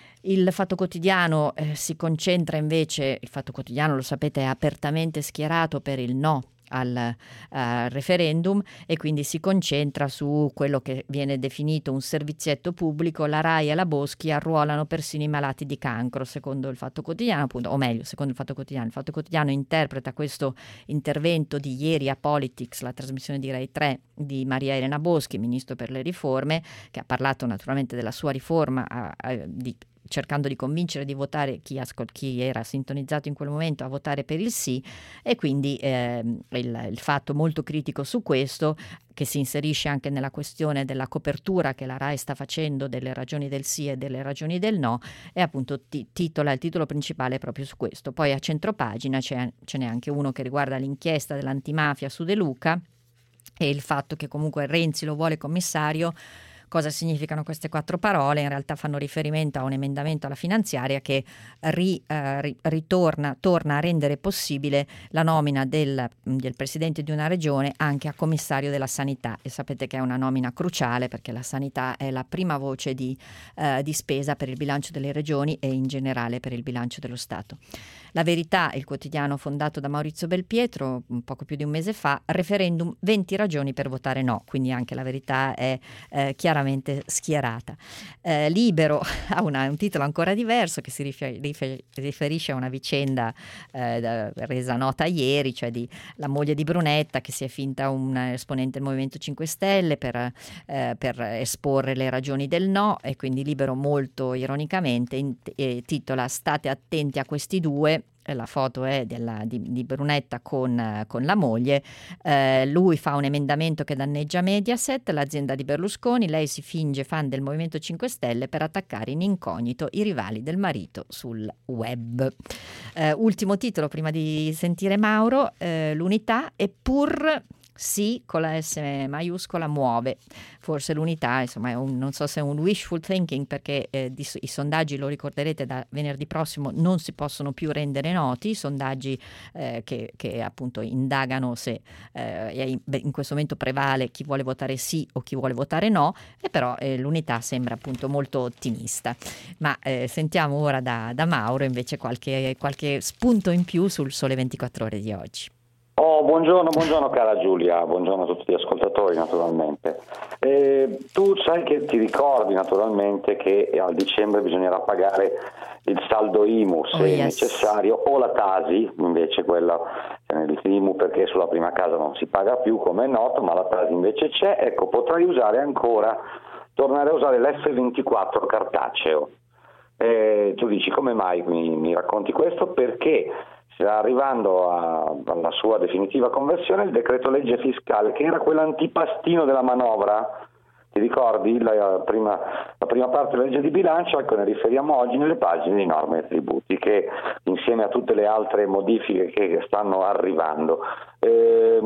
[SPEAKER 2] Il Fatto Quotidiano eh, si concentra invece, il Fatto Quotidiano, lo sapete, è apertamente schierato per il no al uh, referendum, e quindi si concentra su quello che viene definito un servizietto pubblico. La RAI e la Boschi arruolano persino i malati di cancro, secondo il Fatto Quotidiano, appunto, o meglio, secondo il Fatto Quotidiano. Il Fatto Quotidiano interpreta questo intervento di ieri a Politics, la trasmissione di Rai tre, di Maria Elena Boschi, ministro per le riforme, che ha parlato naturalmente della sua riforma a, a, di cercando di convincere di votare chi, ascol- chi era sintonizzato in quel momento a votare per il sì, e quindi eh, il, il fatto molto critico su questo, che si inserisce anche nella questione della copertura che la RAI sta facendo delle ragioni del sì e delle ragioni del no, e appunto ti- titola il titolo principale proprio su questo. Poi a centropagina c'è, ce n'è anche uno che riguarda l'inchiesta dell'antimafia su De Luca e il fatto che comunque Renzi lo vuole commissario. Cosa significano queste quattro parole? In realtà fanno riferimento a un emendamento alla finanziaria che ri, eh, ri, ritorna, torna a rendere possibile la nomina del, del presidente di una regione anche a commissario della sanità, e sapete che è una nomina cruciale perché la sanità è la prima voce di, eh, di spesa per il bilancio delle regioni e in generale per il bilancio dello Stato. La Verità, il quotidiano fondato da Maurizio Belpietro un poco più di un mese fa, referendum venti ragioni per votare no, quindi anche La Verità è eh, chiaramente schierata. Eh, Libero ha una, un titolo ancora diverso che si rifer- rifer- riferisce a una vicenda eh, da, resa nota ieri, cioè di la moglie di Brunetta che si è finta un esponente del Movimento cinque Stelle per, eh, per esporre le ragioni del no, e quindi Libero molto ironicamente in, eh, titola "State attenti a questi due". La foto è della, di, di Brunetta con, con la moglie. Eh, lui fa un emendamento che danneggia Mediaset, l'azienda di Berlusconi. Lei si finge fan del Movimento cinque Stelle per attaccare in incognito i rivali del marito sul web. Eh, ultimo titolo prima di sentire Mauro, eh, l'Unità. Eppur sì con la S maiuscola muove, forse l'unità, insomma è un, non so se è un wishful thinking, perché eh, di, i sondaggi, lo ricorderete, da venerdì prossimo non si possono più rendere noti, i sondaggi eh, che, che appunto indagano se eh, in questo momento prevale chi vuole votare sì o chi vuole votare no, e però eh, l'unità sembra appunto molto ottimista. Ma eh, sentiamo ora da, da Mauro invece qualche, qualche spunto in più sul Sole ventiquattro Ore di oggi.
[SPEAKER 10] Oh, buongiorno, buongiorno cara Giulia, buongiorno a tutti gli ascoltatori naturalmente. Eh, tu sai che ti ricordi naturalmente che a dicembre bisognerà pagare il saldo I M U se
[SPEAKER 2] oh, yes.
[SPEAKER 10] necessario, o la Tasi, invece quella, cioè l'I M U perché sulla prima casa non si paga più come è noto, ma la Tasi invece c'è. Ecco, potrai usare ancora, tornare a usare l'F ventiquattro cartaceo. Eh, tu dici come mai mi, mi racconti questo? Perché sta arrivando a, alla sua definitiva conversione il decreto legge fiscale, che era quell'antipastino della manovra, ti ricordi? La prima, la prima parte della legge di bilancio, ecco, ne riferiamo oggi nelle pagine di norme e tributi, che insieme a tutte le altre modifiche che stanno arrivando. Eh,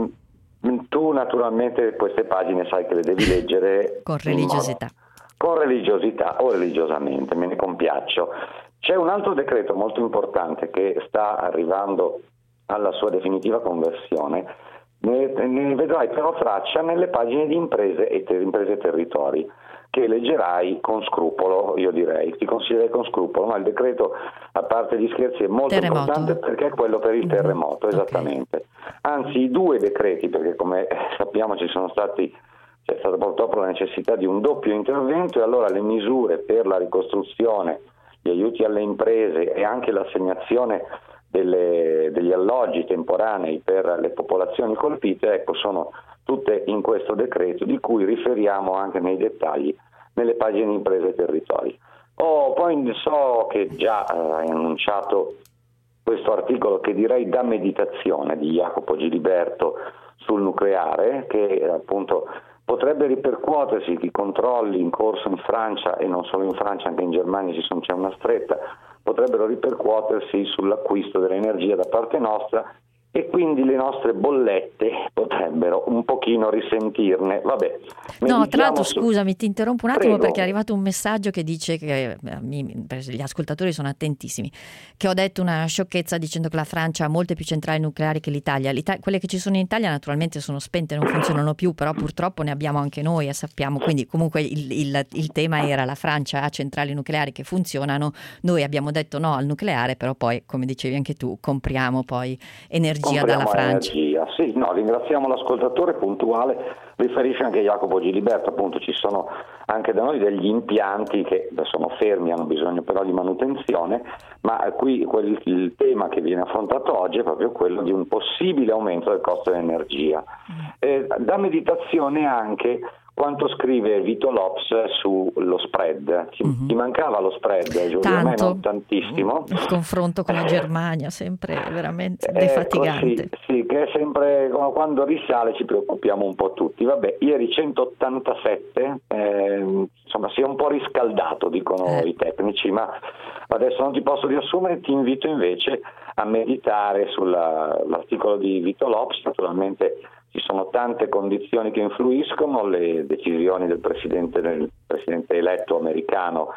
[SPEAKER 10] tu naturalmente queste pagine sai che le devi leggere
[SPEAKER 2] con religiosità.
[SPEAKER 10] Con religiosità o religiosamente, me ne compiaccio. C'è un altro decreto molto importante che sta arrivando alla sua definitiva conversione, ne, ne vedrai però traccia nelle pagine di imprese e ter, imprese e territori, che leggerai con scrupolo, io direi, ti consiglierei con scrupolo, ma il decreto, a parte gli scherzi, è molto terremoto. importante perché è quello per il terremoto, mm-hmm. esattamente. Okay. Anzi, i due decreti, perché come sappiamo ci sono stati c'è stata purtroppo la necessità di un doppio intervento, e allora le misure per la ricostruzione, gli aiuti alle imprese e anche l'assegnazione delle, degli alloggi temporanei per le popolazioni colpite, ecco, sono tutte in questo decreto, di cui riferiamo anche nei dettagli nelle pagine di imprese e territori. Oh, poi so che già hai annunciato questo articolo che direi da meditazione di Jacopo Giliberto sul nucleare, che appunto potrebbe ripercuotersi, i controlli in corso in Francia, e non solo in Francia, anche in Germania ci sono, c'è una stretta, potrebbero ripercuotersi sull'acquisto dell'energia da parte nostra, e quindi le nostre bollette potrebbero un pochino risentirne. Vabbè.
[SPEAKER 2] No, tra l'altro
[SPEAKER 10] su...
[SPEAKER 2] scusami, ti interrompo un attimo. Prego. Perché è arrivato un messaggio che dice che gli ascoltatori sono attentissimi, che ho detto una sciocchezza dicendo che la Francia ha molte più centrali nucleari che l'Italia. L'Italia quelle che ci sono in Italia naturalmente sono spente, non funzionano più, però purtroppo ne abbiamo anche noi e sappiamo, quindi comunque il, il, il tema era la Francia ha centrali nucleari che funzionano, noi abbiamo detto no al nucleare, però poi come dicevi anche tu compriamo poi energia dalla Francia.
[SPEAKER 10] Energia. Sì, no, ringraziamo l'ascoltatore puntuale, riferisce anche Jacopo Giliberto, appunto ci sono anche da noi degli impianti che sono fermi, hanno bisogno però di manutenzione, ma qui quel, il tema che viene affrontato oggi è proprio quello di un possibile aumento del costo dell'energia. Eh, da meditazione anche quanto scrive Vito Lopes sullo spread. Ci, mm-hmm. ci mancava lo spread, Giulia,
[SPEAKER 2] Tanto.
[SPEAKER 10] a me non tantissimo.
[SPEAKER 2] Il confronto con la Germania sempre veramente defatigante.
[SPEAKER 10] Ecco, sì, sì, che è sempre, quando risale ci preoccupiamo un po' tutti. Vabbè, ieri centottantasette, eh, insomma si è un po' riscaldato, dicono eh. i tecnici, ma adesso non ti posso riassumere, ti invito invece a meditare sull'articolo di Vito Lopes. Naturalmente ci sono tante condizioni che influiscono, le decisioni del presidente, del presidente eletto americano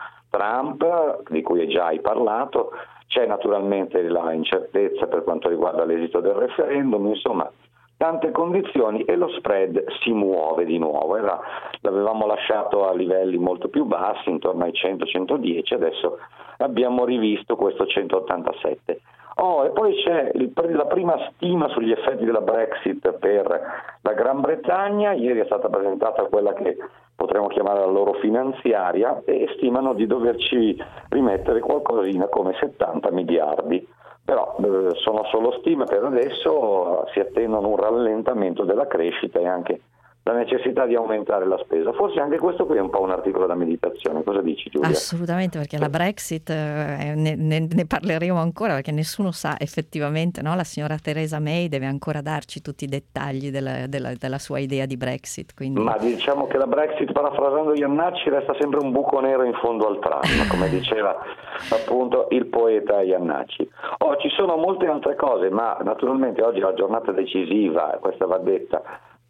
[SPEAKER 10] Trump, di cui già hai parlato, c'è naturalmente la incertezza per quanto riguarda l'esito del referendum, insomma tante condizioni, e lo spread si muove di nuovo. Era, l'avevamo lasciato a livelli molto più bassi, intorno ai cento centodieci, adesso abbiamo rivisto questo centottantasette. Oh, e poi c'è il, la prima stima sugli effetti della Brexit per la Gran Bretagna. Ieri è stata presentata quella che potremmo chiamare la loro finanziaria, e stimano di doverci rimettere qualcosina come settanta miliardi. Però eh, sono solo stime per adesso, si attendono un rallentamento della crescita e anche la necessità di aumentare la spesa. Forse anche questo qui è un po' un articolo da meditazione. Cosa dici, Giulia?
[SPEAKER 2] Assolutamente, perché la Brexit eh, ne, ne, ne parleremo ancora, perché nessuno sa effettivamente, no? La signora Theresa May deve ancora darci tutti i dettagli della, della, della sua idea di Brexit. Quindi...
[SPEAKER 10] Ma diciamo che la Brexit, parafrasando Iannacci, resta sempre un buco nero in fondo al tram, come diceva appunto il poeta Iannacci. Oh, ci sono molte altre cose, ma naturalmente oggi è la giornata decisiva, questa va detta,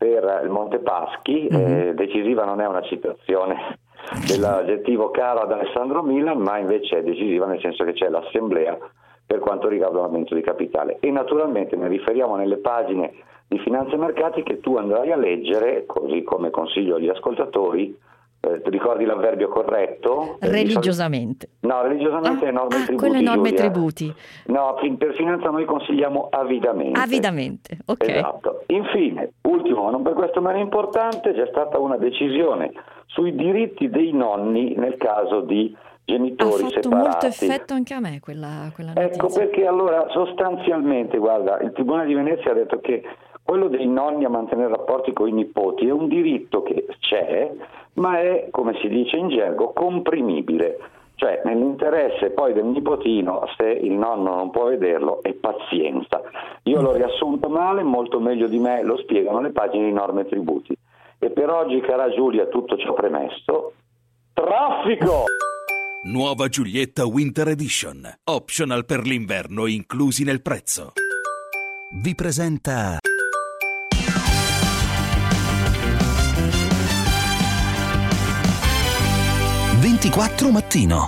[SPEAKER 10] per il Monte Paschi, mm-hmm. eh, decisiva non è una citazione dell'aggettivo caro ad Alessandro Milan, ma invece è decisiva nel senso che c'è l'assemblea per quanto riguarda l'aumento di capitale, e naturalmente ne riferiamo nelle pagine di Finanza e Mercati che tu andrai a leggere, così come consiglio agli ascoltatori. Eh, ti ricordi l'avverbio corretto?
[SPEAKER 2] Religiosamente.
[SPEAKER 10] No, religiosamente
[SPEAKER 2] ah,
[SPEAKER 10] è enorme
[SPEAKER 2] ah,
[SPEAKER 10] tributi.
[SPEAKER 2] Quelle enorme
[SPEAKER 10] Giulia.
[SPEAKER 2] tributi.
[SPEAKER 10] No, per finanza noi consigliamo avidamente.
[SPEAKER 2] Avidamente, ok.
[SPEAKER 10] Esatto. Infine, ultimo, ma non per questo meno importante, c'è stata una decisione sui diritti dei nonni nel caso di genitori
[SPEAKER 2] separati. Ha fatto
[SPEAKER 10] separati.
[SPEAKER 2] molto effetto anche a me quella, quella notizia.
[SPEAKER 10] Ecco perché allora sostanzialmente, guarda, il Tribunale di Venezia ha detto che quello dei nonni a mantenere rapporti con i nipoti è un diritto che c'è, ma è, come si dice in gergo, comprimibile. Cioè, nell'interesse poi del nipotino, se il nonno non può vederlo, è pazienza. Io l'ho riassunto male, molto meglio di me lo spiegano le pagine di norme e tributi. E per oggi, cara Giulia, tutto ciò premesso, traffico!
[SPEAKER 7] Nuova Giulietta Winter Edition. Optional per l'inverno inclusi nel prezzo. Vi presenta ventiquattro Mattino.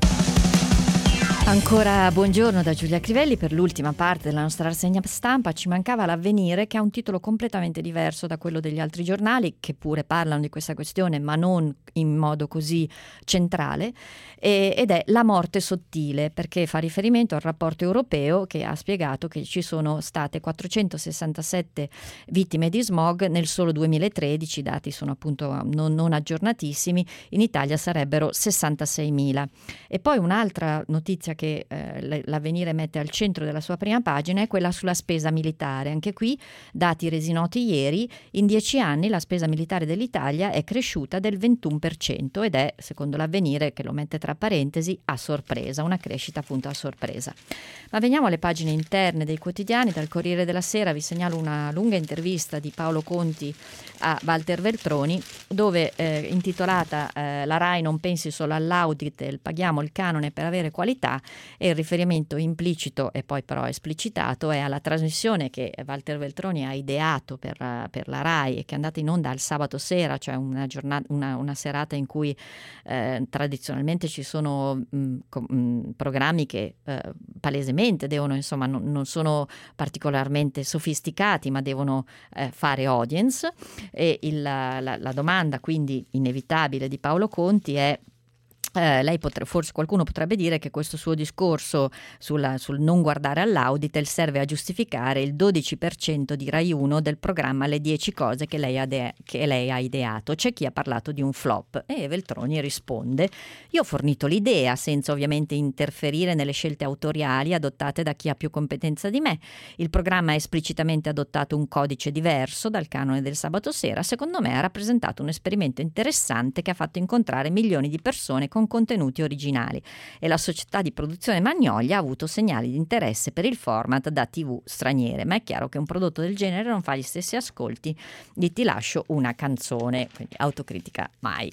[SPEAKER 2] Ancora buongiorno da Giulia Crivelli per l'ultima parte della nostra rassegna stampa. Ci mancava l'Avvenire, che ha un titolo completamente diverso da quello degli altri giornali, che pure parlano di questa questione ma non in modo così centrale, e, ed è La morte sottile, perché fa riferimento al rapporto europeo che ha spiegato che ci sono state quattrocentosessantasette vittime di smog nel solo duemilatredici. I dati sono appunto non, non aggiornatissimi, in Italia sarebbero sessantaseimila. E poi un'altra notizia che eh, l'Avvenire mette al centro della sua prima pagina è quella sulla spesa militare. Anche qui, dati resi noti ieri, in dieci anni la spesa militare dell'Italia è cresciuta del ventuno per cento ed è, secondo l'Avvenire, che lo mette tra parentesi, a sorpresa, una crescita appunto a sorpresa. Ma veniamo alle pagine interne dei quotidiani. Dal Corriere della Sera vi segnalo una lunga intervista di Paolo Conti a Walter Veltroni, dove eh, intitolata eh, La Rai non pensi solo all'audit, paghiamo il canone per avere qualità, e il riferimento implicito e poi però esplicitato è alla trasmissione che Walter Veltroni ha ideato per, per la Rai e che è andata in onda il sabato sera, cioè una, giornata, una, una serata in cui eh, tradizionalmente ci sono mh, com, mh, programmi che eh, palesemente devono, insomma, non, non sono particolarmente sofisticati ma devono eh, fare audience, e il, la, la domanda quindi inevitabile di Paolo Conti è: Eh, lei potre, forse qualcuno potrebbe dire che questo suo discorso sulla, sul non guardare all'Auditel serve a giustificare il dodici per cento di Rai uno del programma Le dieci cose che lei, ha de- che lei ha ideato. C'è chi ha parlato di un flop, e Veltroni risponde: io ho fornito l'idea senza ovviamente interferire nelle scelte autoriali adottate da chi ha più competenza di me. Il programma ha esplicitamente adottato un codice diverso dal canone del sabato sera. Secondo me ha rappresentato un esperimento interessante che ha fatto incontrare milioni di persone con contenuti originali, e la società di produzione Magnolia ha avuto segnali di interesse per il format da tivù straniere, ma è chiaro che un prodotto del genere non fa gli stessi ascolti di Ti lascio una canzone, quindi autocritica mai.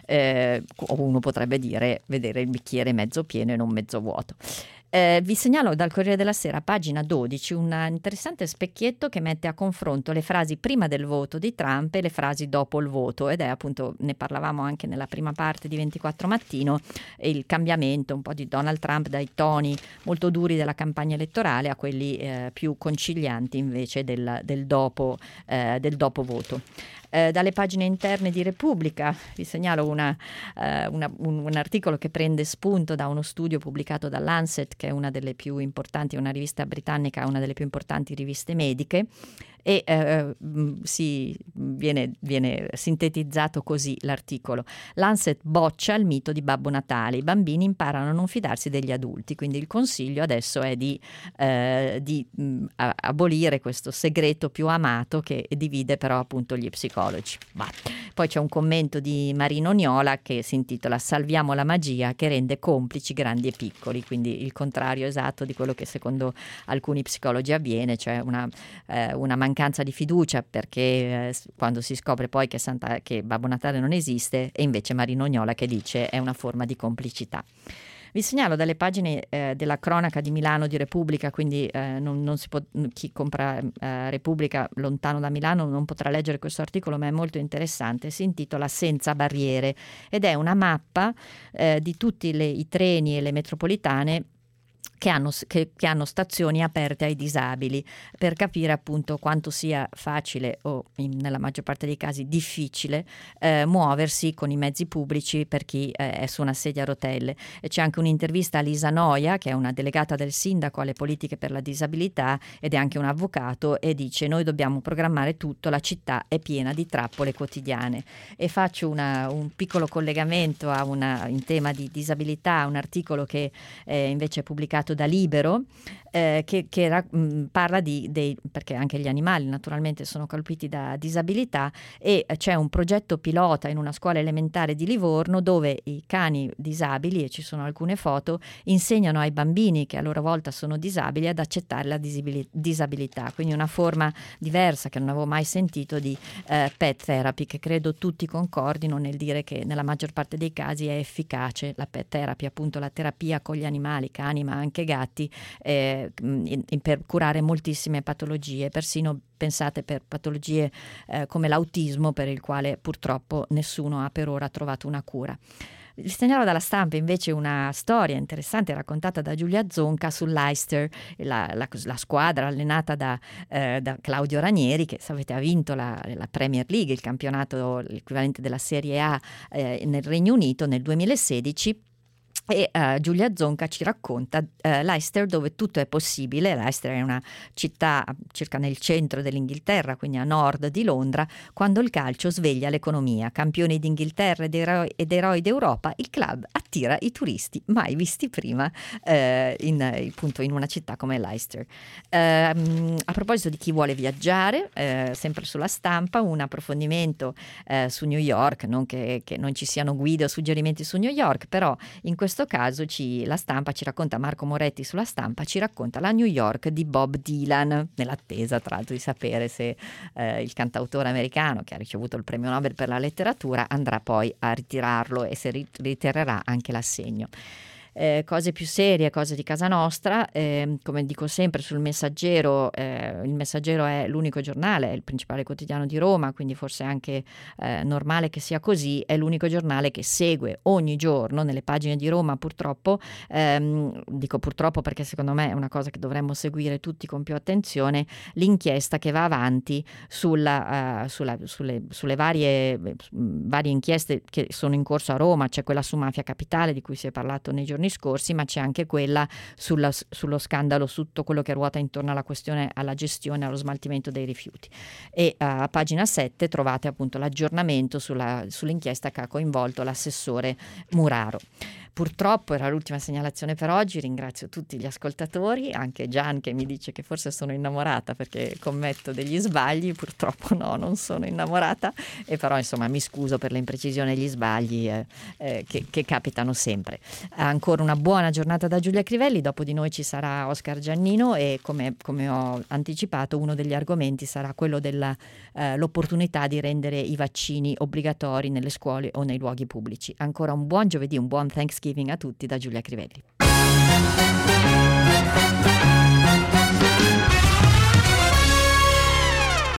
[SPEAKER 2] Eh, uno potrebbe dire vedere il bicchiere mezzo pieno e non mezzo vuoto. Eh, vi segnalo dal Corriere della Sera, pagina dodici, un interessante specchietto che mette a confronto le frasi prima del voto di Trump e le frasi dopo il voto, ed è appunto, ne parlavamo anche nella prima parte di ventiquattro Mattino, il cambiamento un po' di Donald Trump dai toni molto duri della campagna elettorale a quelli eh, più concilianti invece del, del, dopo, eh, del dopo voto. Eh, dalle pagine interne di Repubblica vi segnalo una, eh, una, un, un articolo che prende spunto da uno studio pubblicato da Lancet, che è una delle più importanti, una rivista britannica, una delle più importanti riviste mediche, e eh, si viene, viene sintetizzato così l'articolo: Lancet boccia il mito di Babbo Natale, i bambini imparano a non fidarsi degli adulti, quindi il consiglio adesso è di, eh, di mh, abolire questo segreto più amato che divide però appunto gli psicologi. Ma poi c'è un commento di Marino Niola che si intitola Salviamo la magia che rende complici grandi e piccoli, quindi il contrario esatto di quello che secondo alcuni psicologi avviene, cioè una, eh, una mancanza di fiducia perché eh, quando si scopre poi che, Santa, che Babbo Natale non esiste, e invece Marino Niola che dice è una forma di complicità. Vi segnalo dalle pagine eh, della cronaca di Milano di Repubblica, quindi eh, non, non si può, chi compra eh, Repubblica lontano da Milano non potrà leggere questo articolo, ma è molto interessante. Si intitola Senza barriere ed è una mappa eh, di tutti le, i treni e le metropolitane Che hanno, che, che hanno stazioni aperte ai disabili, per capire appunto quanto sia facile o in, nella maggior parte dei casi difficile eh, muoversi con i mezzi pubblici per chi eh, è su una sedia a rotelle. E c'è anche un'intervista a Lisa Noia, che è una delegata del sindaco alle politiche per la disabilità ed è anche un avvocato, e dice: noi dobbiamo programmare tutto, la città è piena di trappole quotidiane. E faccio una, un piccolo collegamento a una, in tema di disabilità, un articolo che eh, invece è pubblicato da Libero, eh, che, che ra- mh, parla di dei, perché anche gli animali naturalmente sono colpiti da disabilità, e eh, c'è un progetto pilota in una scuola elementare di Livorno dove i cani disabili, e ci sono alcune foto, insegnano ai bambini che a loro volta sono disabili ad accettare la disabili- disabilità, quindi una forma diversa che non avevo mai sentito di eh, pet therapy, che credo tutti concordino nel dire che nella maggior parte dei casi è efficace la pet therapy, appunto la terapia con gli animali, cani ma anche gatti, eh, in, in, per curare moltissime patologie, persino pensate per patologie eh, come l'autismo, per il quale purtroppo nessuno ha per ora trovato una cura. Vi segnalo dalla Stampa invece una storia interessante raccontata da Giulia Zonca sull'Leicester, la, la, la squadra allenata da, eh, da Claudio Ranieri, che sapete ha vinto la, la Premier League, il campionato, l'equivalente della Serie A eh, nel Regno Unito nel duemilasedici. E uh, Giulia Zonca ci racconta uh, Leicester, dove tutto è possibile. Leicester è una città circa nel centro dell'Inghilterra, quindi a nord di Londra, quando il calcio sveglia l'economia. Campioni d'Inghilterra ed eroi, ed eroi d'Europa, il club attira i turisti mai visti prima uh, in, appunto, in una città come Leicester. Uh, a proposito di chi vuole viaggiare, uh, sempre sulla Stampa, un approfondimento uh, su New York, non che, che non ci siano guide o suggerimenti su New York, però in questo In questo caso ci, la Stampa ci racconta, Marco Moretti sulla Stampa ci racconta la New York di Bob Dylan, nell'attesa tra l'altro di sapere se eh, il cantautore americano, che ha ricevuto il premio Nobel per la letteratura, andrà poi a ritirarlo e se riterrà anche l'assegno. Eh, cose più serie, cose di casa nostra, eh, come dico sempre sul Messaggero, eh, il Messaggero è l'unico giornale, è il principale quotidiano di Roma, quindi forse è anche eh, normale che sia così, è l'unico giornale che segue ogni giorno nelle pagine di Roma, purtroppo, ehm, dico purtroppo perché secondo me è una cosa che dovremmo seguire tutti con più attenzione, l'inchiesta che va avanti sulla, uh, sulla, sulle, sulle varie, varie inchieste che sono in corso a Roma. C'è quella su Mafia Capitale di cui si è parlato nei giorni scorsi, ma c'è anche quella sulla, sullo scandalo, su tutto quello che ruota intorno alla questione, alla gestione, allo smaltimento dei rifiuti. E uh, a pagina sette trovate appunto l'aggiornamento sulla, sull'inchiesta che ha coinvolto l'assessore Muraro. Purtroppo era l'ultima segnalazione per oggi, ringrazio tutti gli ascoltatori, anche Gian che mi dice che forse sono innamorata perché commetto degli sbagli, purtroppo no, non sono innamorata, e però insomma mi scuso per le imprecisioni e gli sbagli eh, eh, che, che capitano sempre. Ancora una buona giornata da Giulia Crivelli, dopo di noi ci sarà Oscar Giannino e come, come ho anticipato uno degli argomenti sarà quello dell'opportunità eh, di rendere i vaccini obbligatori nelle scuole o nei luoghi pubblici. Ancora un buon giovedì, un buon Thanksgiving a tutti da Giulia Crivelli.